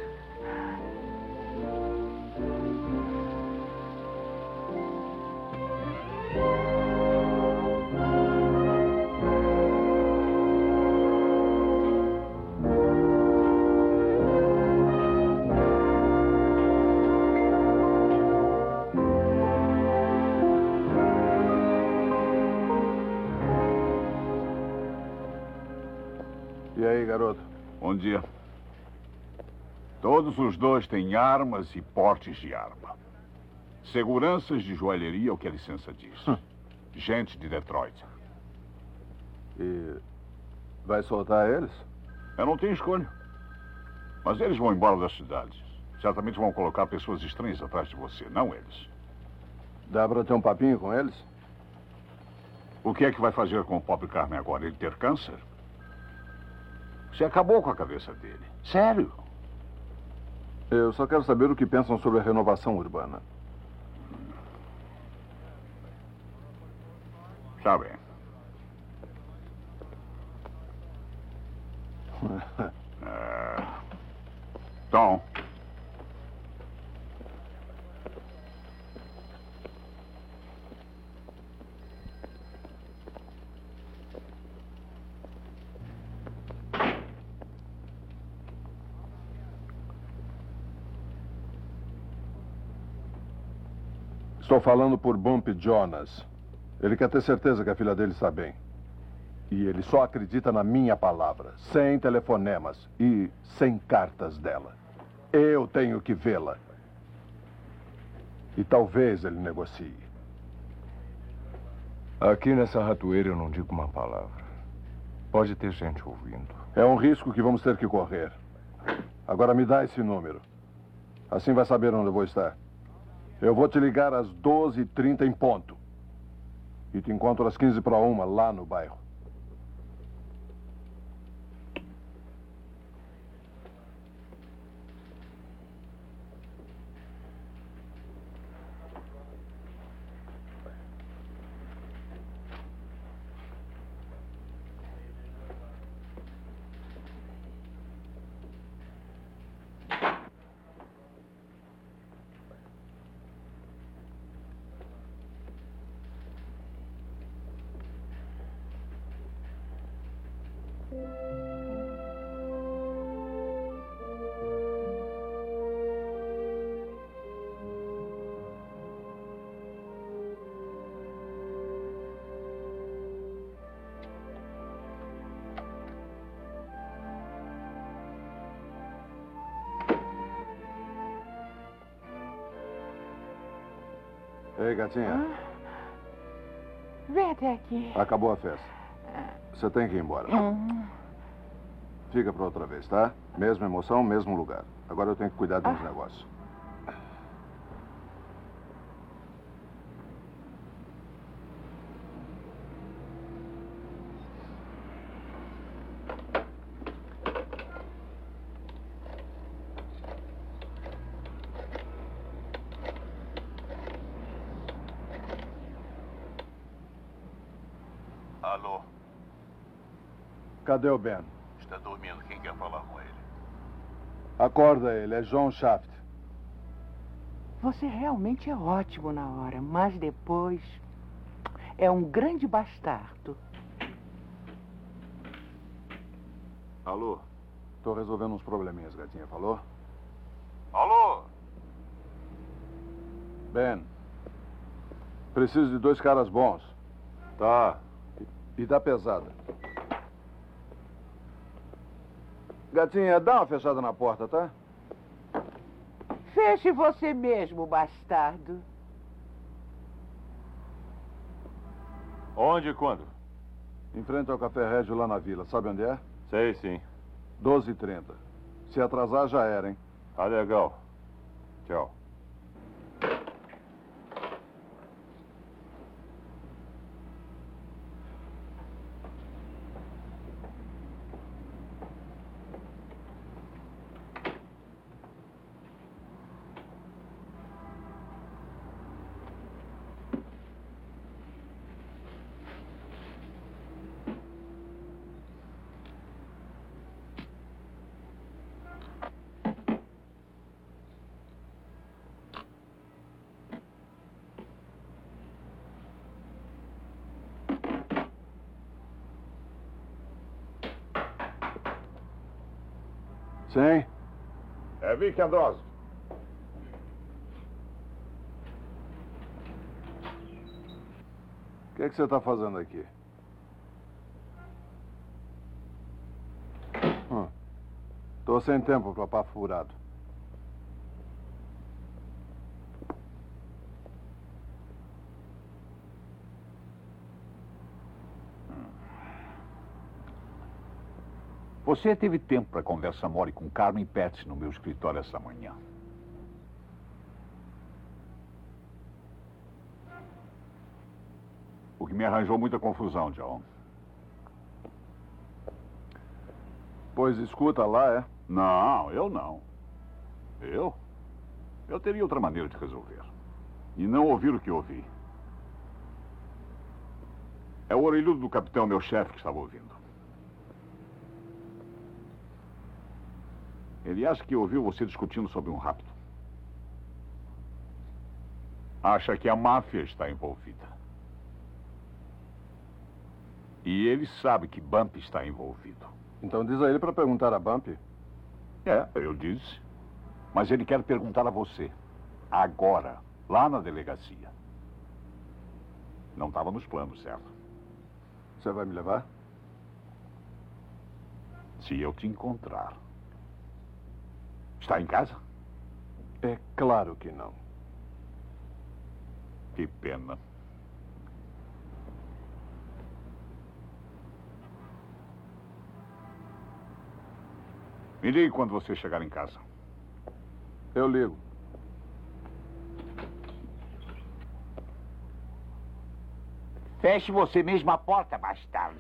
E aí, garoto? Bom dia. Todos os dois têm armas e portes de arma. Seguranças de joalheria é o que a licença diz. Gente de Detroit. E vai soltar eles? Eu não tenho escolha. Mas eles vão embora da cidade. Certamente vão colocar pessoas estranhas atrás de você, não eles. Dá pra ter um papinho com eles? O que é que vai fazer com o pobre Carmen agora? Ele ter câncer? Você acabou com a cabeça dele. Sério? Eu só quero saber o que pensam sobre a renovação urbana. Tá bem. Tom. Estou falando por Bumpy Jonas. Ele quer ter certeza que a filha dele está bem. E ele só acredita na minha palavra, sem telefonemas e sem cartas dela. Eu tenho que vê-la. E talvez ele negocie. Aqui nessa ratoeira eu não digo uma palavra. Pode ter gente ouvindo. É um risco que vamos ter que correr. Agora me dá esse número. Assim vai saber onde eu vou estar. Eu vou te ligar às 12h30 em ponto. E te encontro às 1:45 lá no bairro. Ei, gatinha. Vem até aqui. Acabou a festa. Você tem que ir embora. Fica para outra vez, tá? Mesma emoção, mesmo lugar. Agora eu tenho que cuidar de uns negócios. Alô? Cadê o Ben? Está dormindo. Quem quer falar com ele? Acorda ele, é John Shaft. Você realmente é ótimo na hora, mas depois é um grande bastardo. Alô? Tô resolvendo uns probleminhas, gatinha. Falou? Alô? Ben, preciso de 2 caras bons. Tá. E da pesada. Gatinha, dá uma fechada na porta, tá? Feche você mesmo, bastardo. Onde e quando? Em frente ao Café Régio lá na vila. Sabe onde é? Sei, sim. 12h30. Se atrasar, já era, hein? Tá legal. Tchau. Sim? É Vic Androso. O que é que você está fazendo aqui? Tô sem tempo para papo furado. Você teve tempo para conversa mole com Carmen e Patsy no meu escritório essa manhã. O que me arranjou muita confusão, John. Pois escuta lá, é? Não, eu não. Eu? Eu teria outra maneira de resolver. E não ouvir o que ouvi. É o orelhudo do capitão, meu chefe, que estava ouvindo. Ele acha que ouviu você discutindo sobre um rapto. Acha que a máfia está envolvida. E ele sabe que Bump está envolvido. Então diz a ele para perguntar a Bump. É, eu disse. Mas ele quer perguntar a você. Agora, lá na delegacia. Não estava nos planos, certo? Você vai me levar? Se eu te encontrar. Está em casa? É claro que não. Que pena. Me ligue quando você chegar em casa. Eu ligo. Feche você mesmo a porta, bastardo.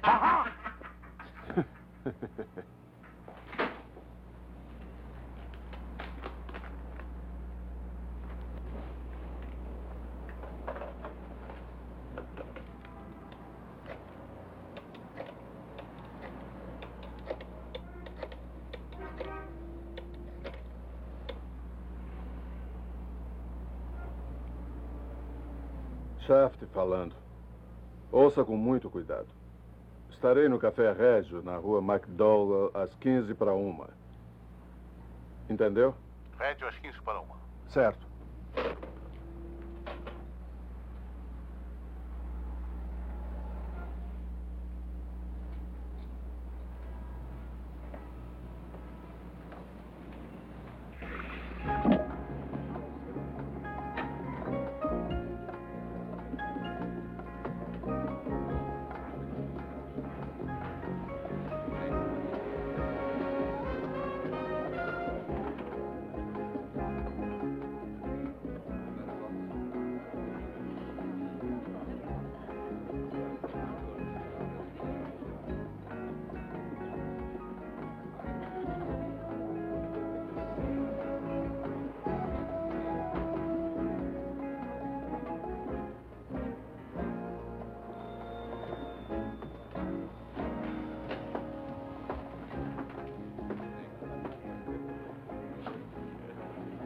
Shaft falando. Ouça com muito cuidado. Estarei no Café Régio, na rua McDowell, às 1:45. Entendeu? Régio às 1:45. Certo.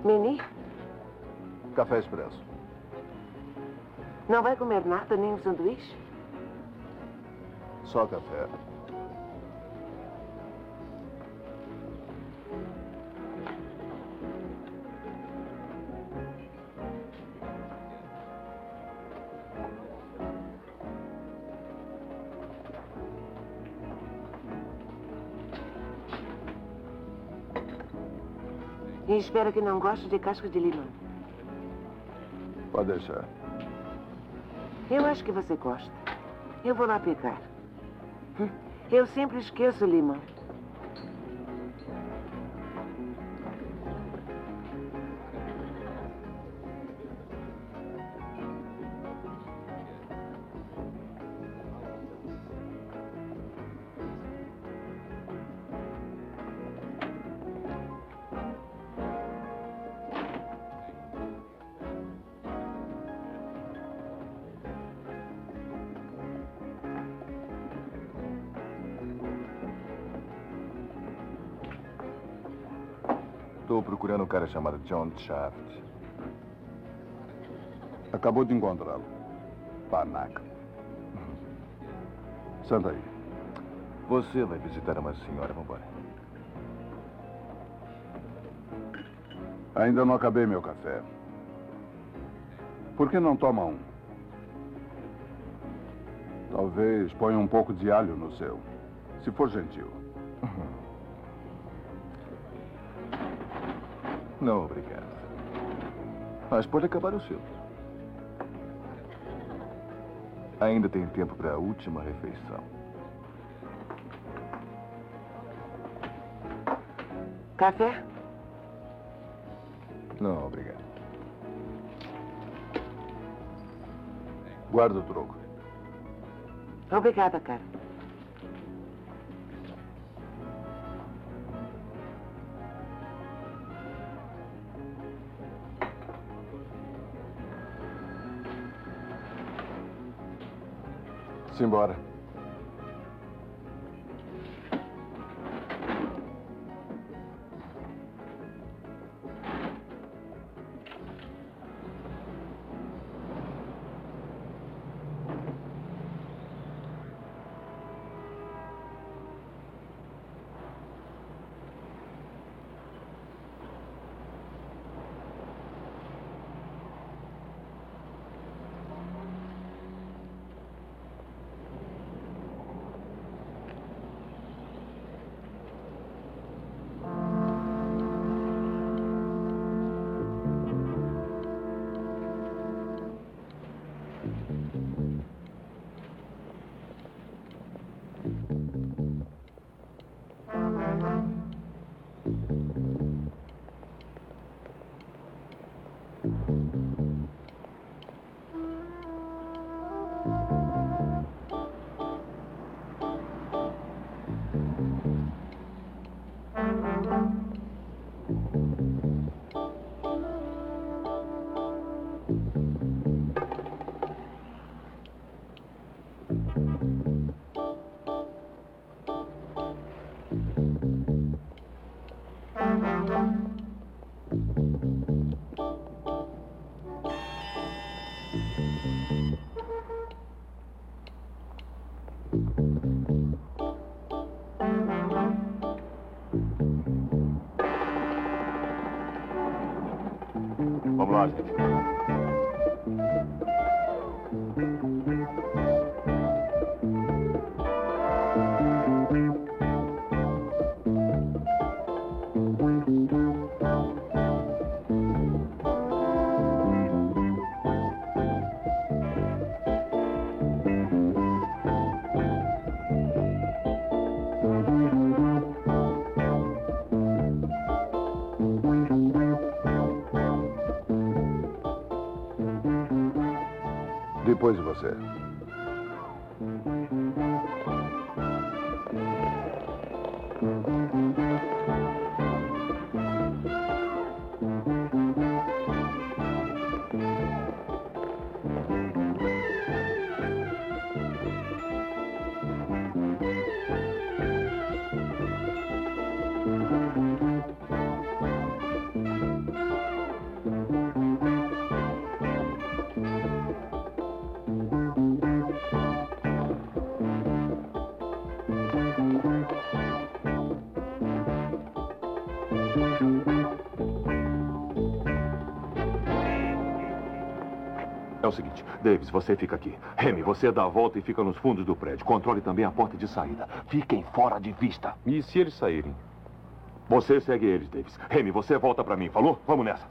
Meni, Café expresso. não vai comer nada, nem um sanduíche? Só café. E espero que não goste de casca de limão. Pode deixar. Eu acho que você gosta. Eu vou lá pegar. Eu sempre esqueço o limão. Estou procurando um cara chamado John Shaft. Acabou de encontrá-lo. Panaca. Senta aí. Você vai visitar uma senhora, vambora. Ainda não acabei meu café. Por que não toma um? Talvez ponha um pouco de alho no seu, se for gentil. Não, obrigado. Mas pode acabar o seu. Ainda tem tempo para a última refeição. Café? Não, obrigado. Guarda o troco. Obrigada, cara. Simbora. Vamos lá, gente. Depois de você. o seguinte, Davis, você fica aqui. Remy, você dá a volta e fica nos fundos do prédio. Controle também a porta de saída. Fiquem fora de vista. E se eles saírem? Você segue eles, Davis. Remy, você volta pra mim, falou? Vamos nessa.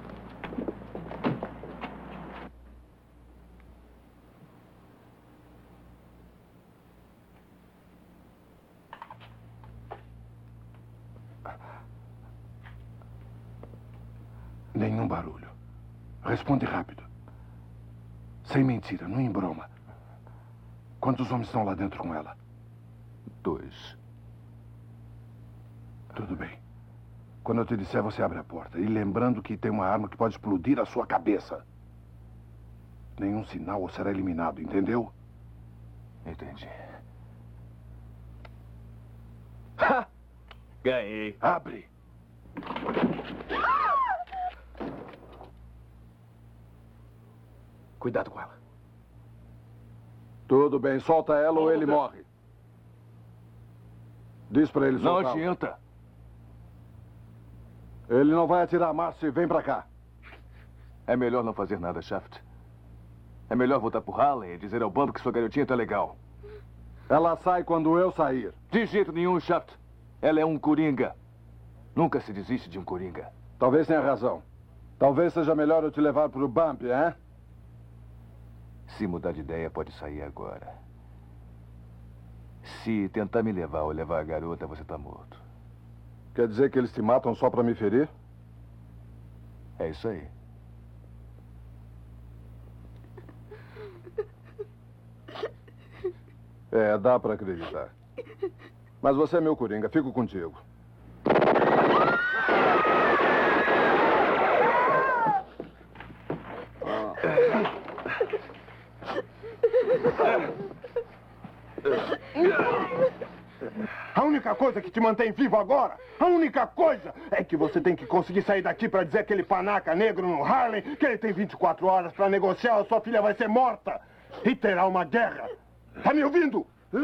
Nenhum barulho. Responde rápido. Sem mentira, não embroma. Quantos homens estão lá dentro com ela? 2. Tudo bem. Quando eu te disser, você abre a porta. E lembrando que tem uma arma que pode explodir a sua cabeça. Nenhum sinal ou será eliminado, entendeu? Entendi. Ha! Ganhei. Abre. Cuidado com ela. Tudo bem, solta ela ou ele morre. Diz pra ele soltar. Não adianta. Ele não vai atirar, Márcio. Vem pra cá. É melhor não fazer nada, Shaft. É melhor voltar pro Harlem e dizer ao bando que sua garotinha tá legal. Ela sai quando eu sair. De jeito nenhum, Shaft. Ela é um coringa. Nunca se desiste de um coringa. Talvez tenha razão. Talvez seja melhor eu te levar pro Bump, hein? Se mudar de ideia, pode sair agora. Se tentar me levar ou levar a garota, você tá morto. Quer dizer que eles te matam só pra me ferir? É isso aí. É, dá pra acreditar. Mas você é meu coringa, fico contigo. A única coisa que te mantém vivo agora, a única coisa é que você tem que conseguir sair daqui pra dizer aquele panaca negro no Harlem que ele tem 24 horas pra negociar ou sua filha vai ser morta e terá uma guerra. Tá me ouvindo?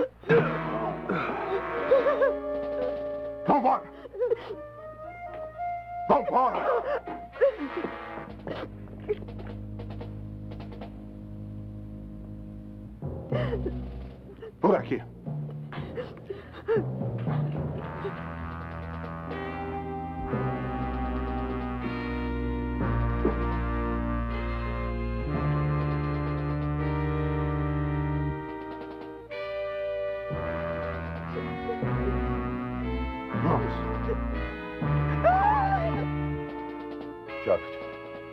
Vambora! Vambora! Por aqui. Vamos. Shaft.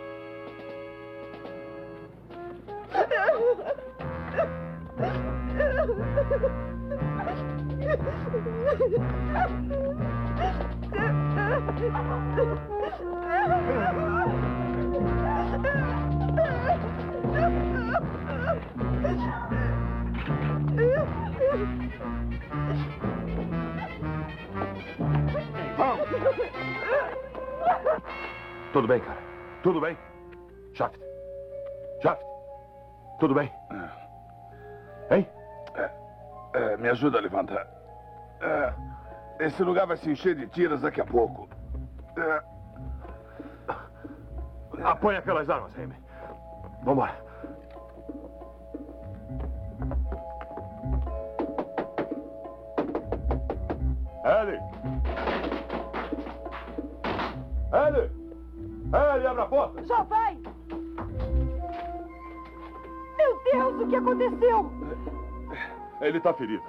Tudo bem, cara? Tudo bem? Shaft. Shaft. Tudo bem? Hein? Me ajuda a levantar. Esse lugar vai se encher de tiras daqui a pouco. Apoie aquelas armas, Remy. Vambora. Ellie! Ellie! Ellie, abre a porta! Já vai! Meu Deus, o que aconteceu? Ele tá ferido.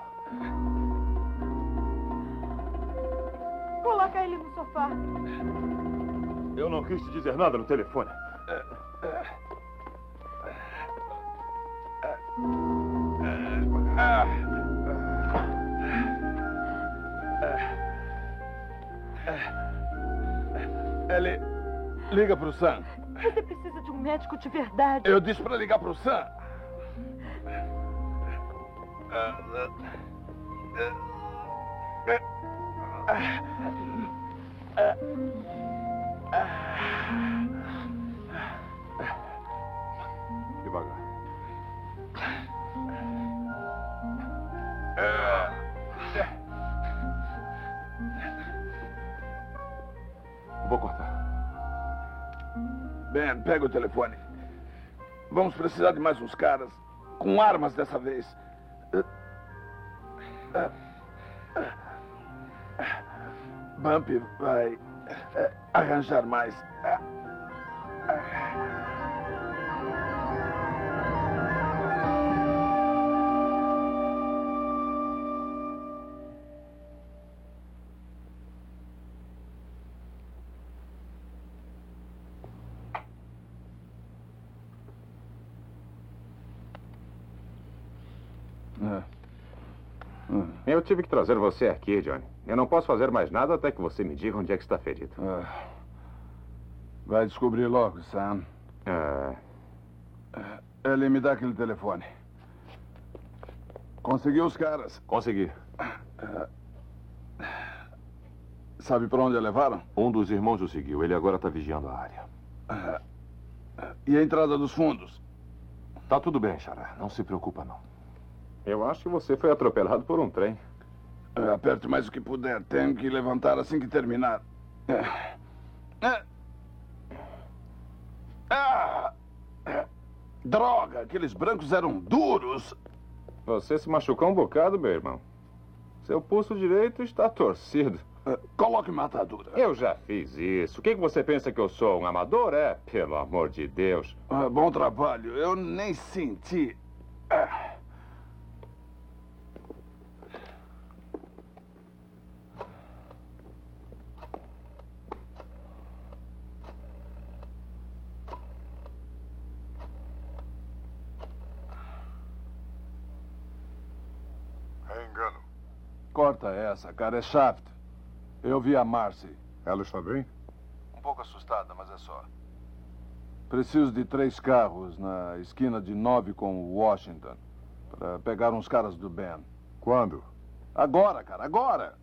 Coloca ele no sofá. Eu não quis te dizer nada no telefone. Ellie, liga pro Sam. Você precisa de um médico de verdade. Eu disse pra ligar pro Sam. Devagar. Vou cortar. Ben, pega o telefone. Vamos precisar de mais uns caras. Com armas dessa vez. Bump vai arranjar mais. Eu tive que trazer você aqui, Johnny. Eu não posso fazer mais nada até que você me diga onde é que está ferido. Vai descobrir logo, Sam. Ele me dá aquele telefone. Conseguiu os caras? Consegui. Sabe para onde a levaram? Um dos irmãos o seguiu. Ele agora está vigiando a área. E a entrada dos fundos? Tá tudo bem, Xará. Não se preocupa, não. Eu acho que você foi atropelado por um trem. Aperte mais o que puder. Tenho que levantar assim que terminar. Droga! Aqueles brancos eram duros. Você se machucou um bocado, meu irmão. Seu pulso direito está torcido. Coloque uma atadura. Eu já fiz isso. O que você pensa que eu sou? Um amador? Pelo amor de Deus. Bom trabalho. Eu nem senti. É engano. Corta essa, cara. É Shaft. Eu vi a Marcy. Ela está bem? Um pouco assustada, mas é só. Preciso de 3 carros na esquina de 9 com Washington. Para pegar uns caras do Ben. Quando? Agora, cara. Agora!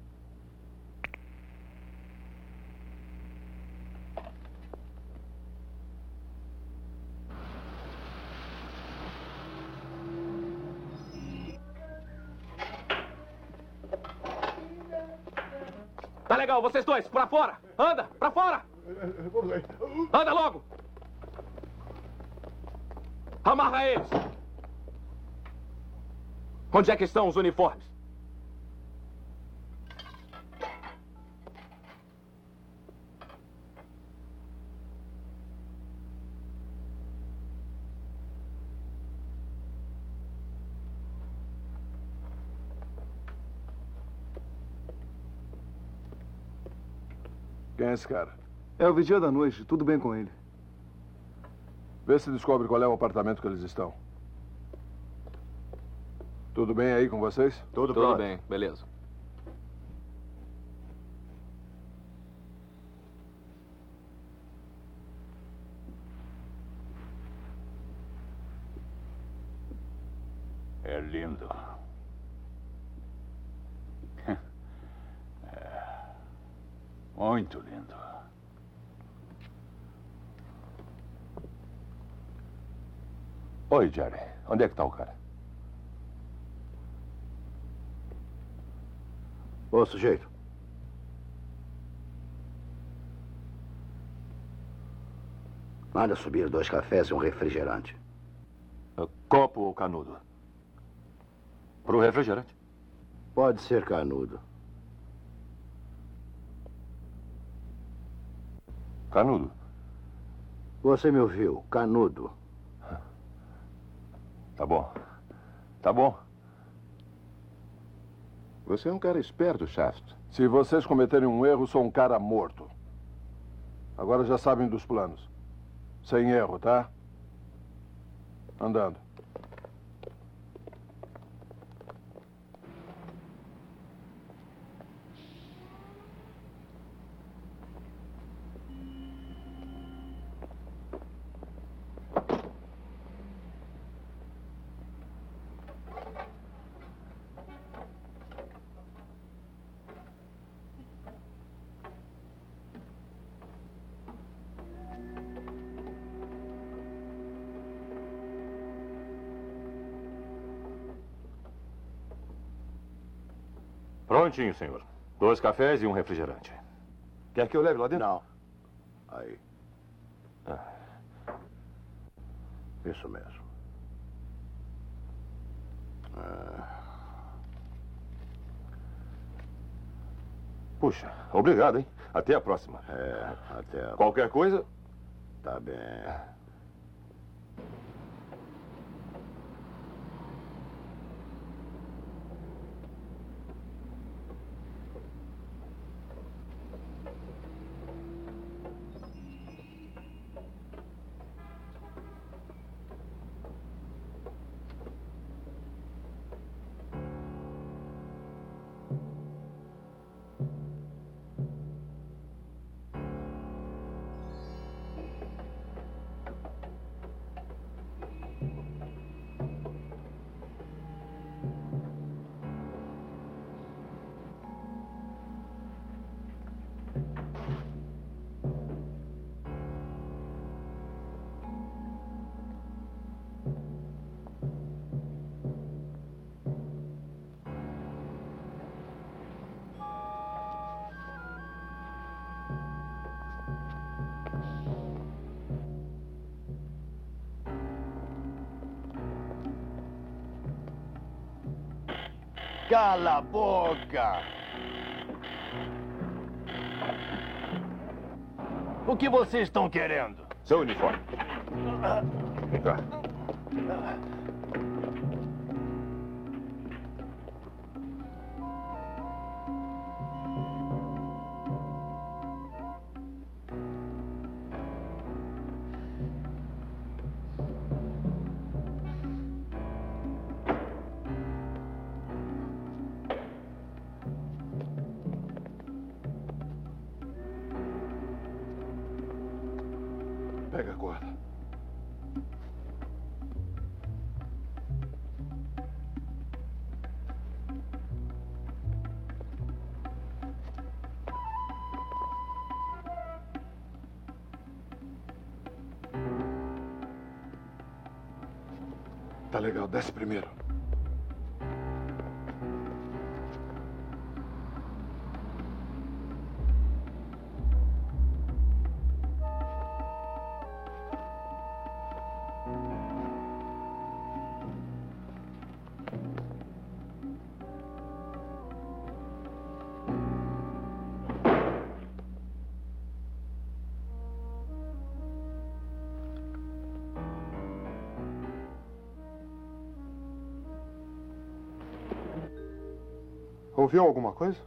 Tá legal, vocês dois, pra fora! Anda, pra fora! Anda logo! Amarra eles! Onde é que estão os uniformes? Quem é esse cara? É o vigia da noite. Tudo bem com ele? Vê se descobre qual é o apartamento que eles estão. Tudo bem aí com vocês? Tudo bem, beleza. É lindo. Muito lindo. Oi, Jerry. Onde é que está o cara? Ô, sujeito. Manda subir 2 cafés e um refrigerante. Copo ou canudo? Pro refrigerante? Pode ser canudo. Canudo? Você me ouviu, canudo. Tá bom. Tá bom. Você é um cara esperto, Shaft. Se vocês cometerem um erro, sou um cara morto. Agora já sabem dos planos. Sem erro, tá? Andando. Prontinho, senhor. 2 cafés e um refrigerante. Quer que eu leve lá dentro? Não. Aí. Isso mesmo. Puxa, obrigado, hein? Até a próxima. Até a... Qualquer coisa... Tá bem. Cala a boca! O que vocês estão querendo? Seu uniforme. Vem cá. Pega a corda. Tá legal, desce primeiro. Ouviu alguma coisa?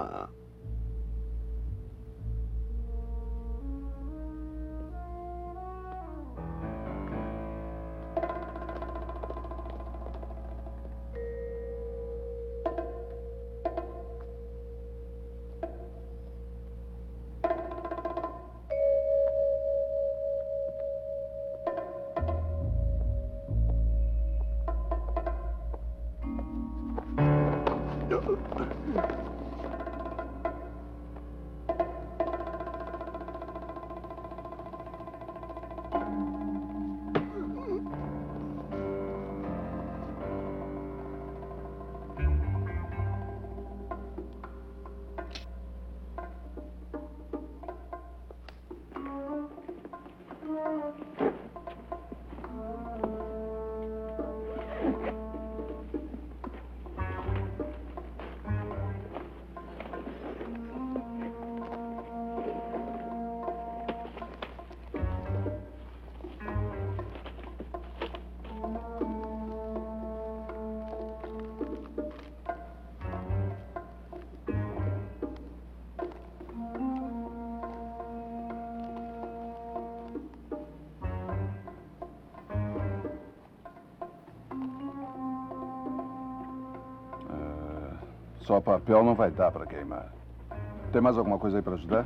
Só papel não vai dar para queimar. Tem mais alguma coisa aí para ajudar?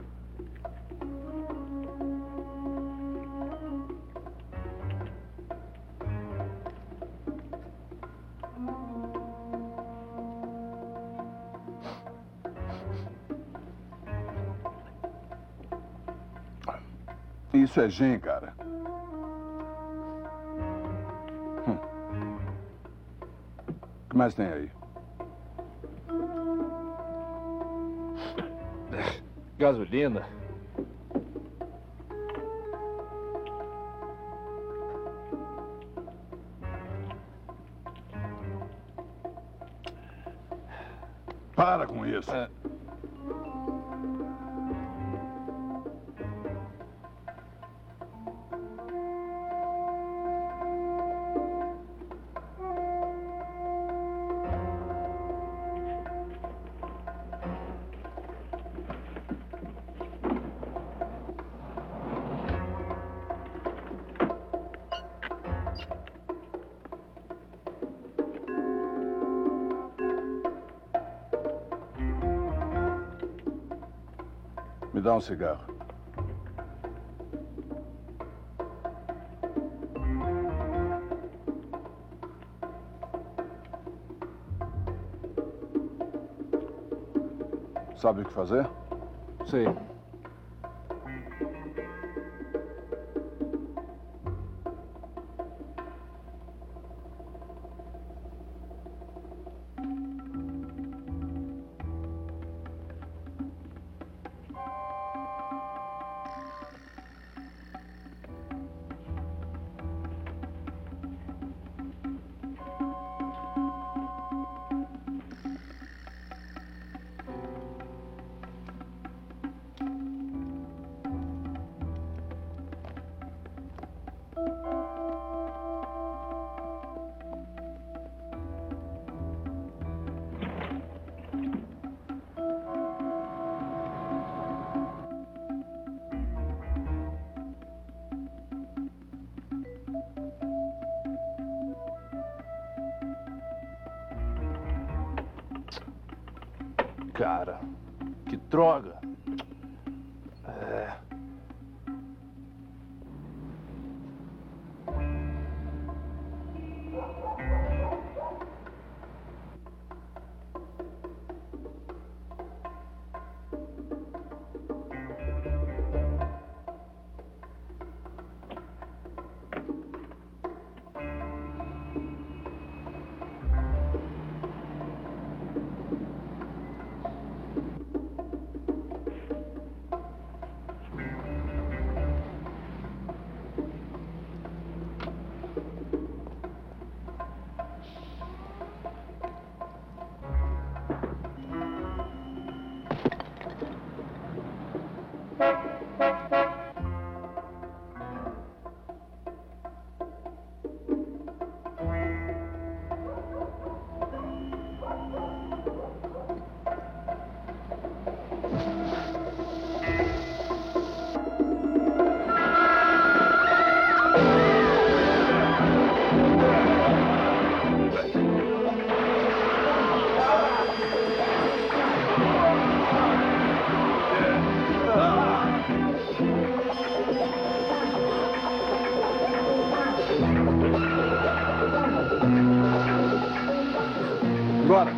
Isso é gin, cara. O que mais tem aí? Gasolina. Para com isso. Me dá um cigarro. Sabe o que fazer? Sei. Cara, que droga. Bora.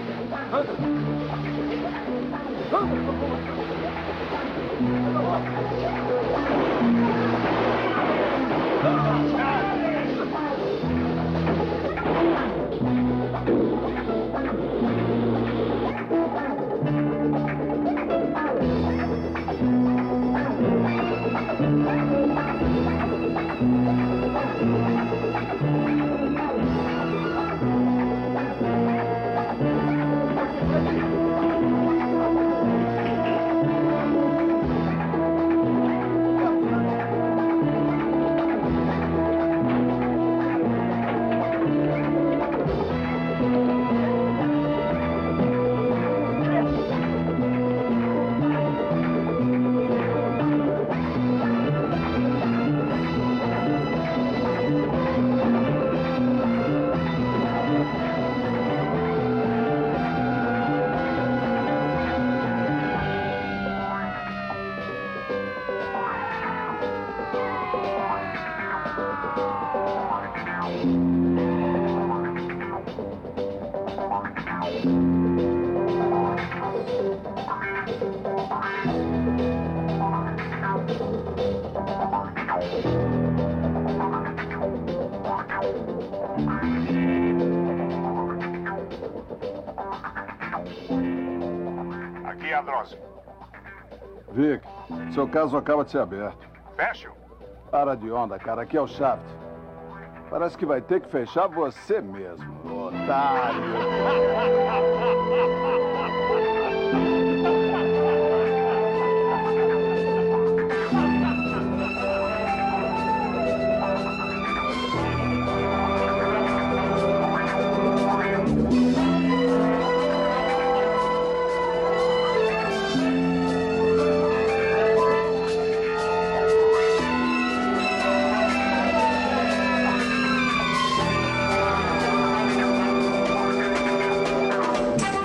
Aqui é a Drosy. Vic, seu caso acaba de ser aberto. Fecho? Para de onda, cara. Aqui é o Shaft. Parece que vai ter que fechar você mesmo, otário.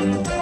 Thank you.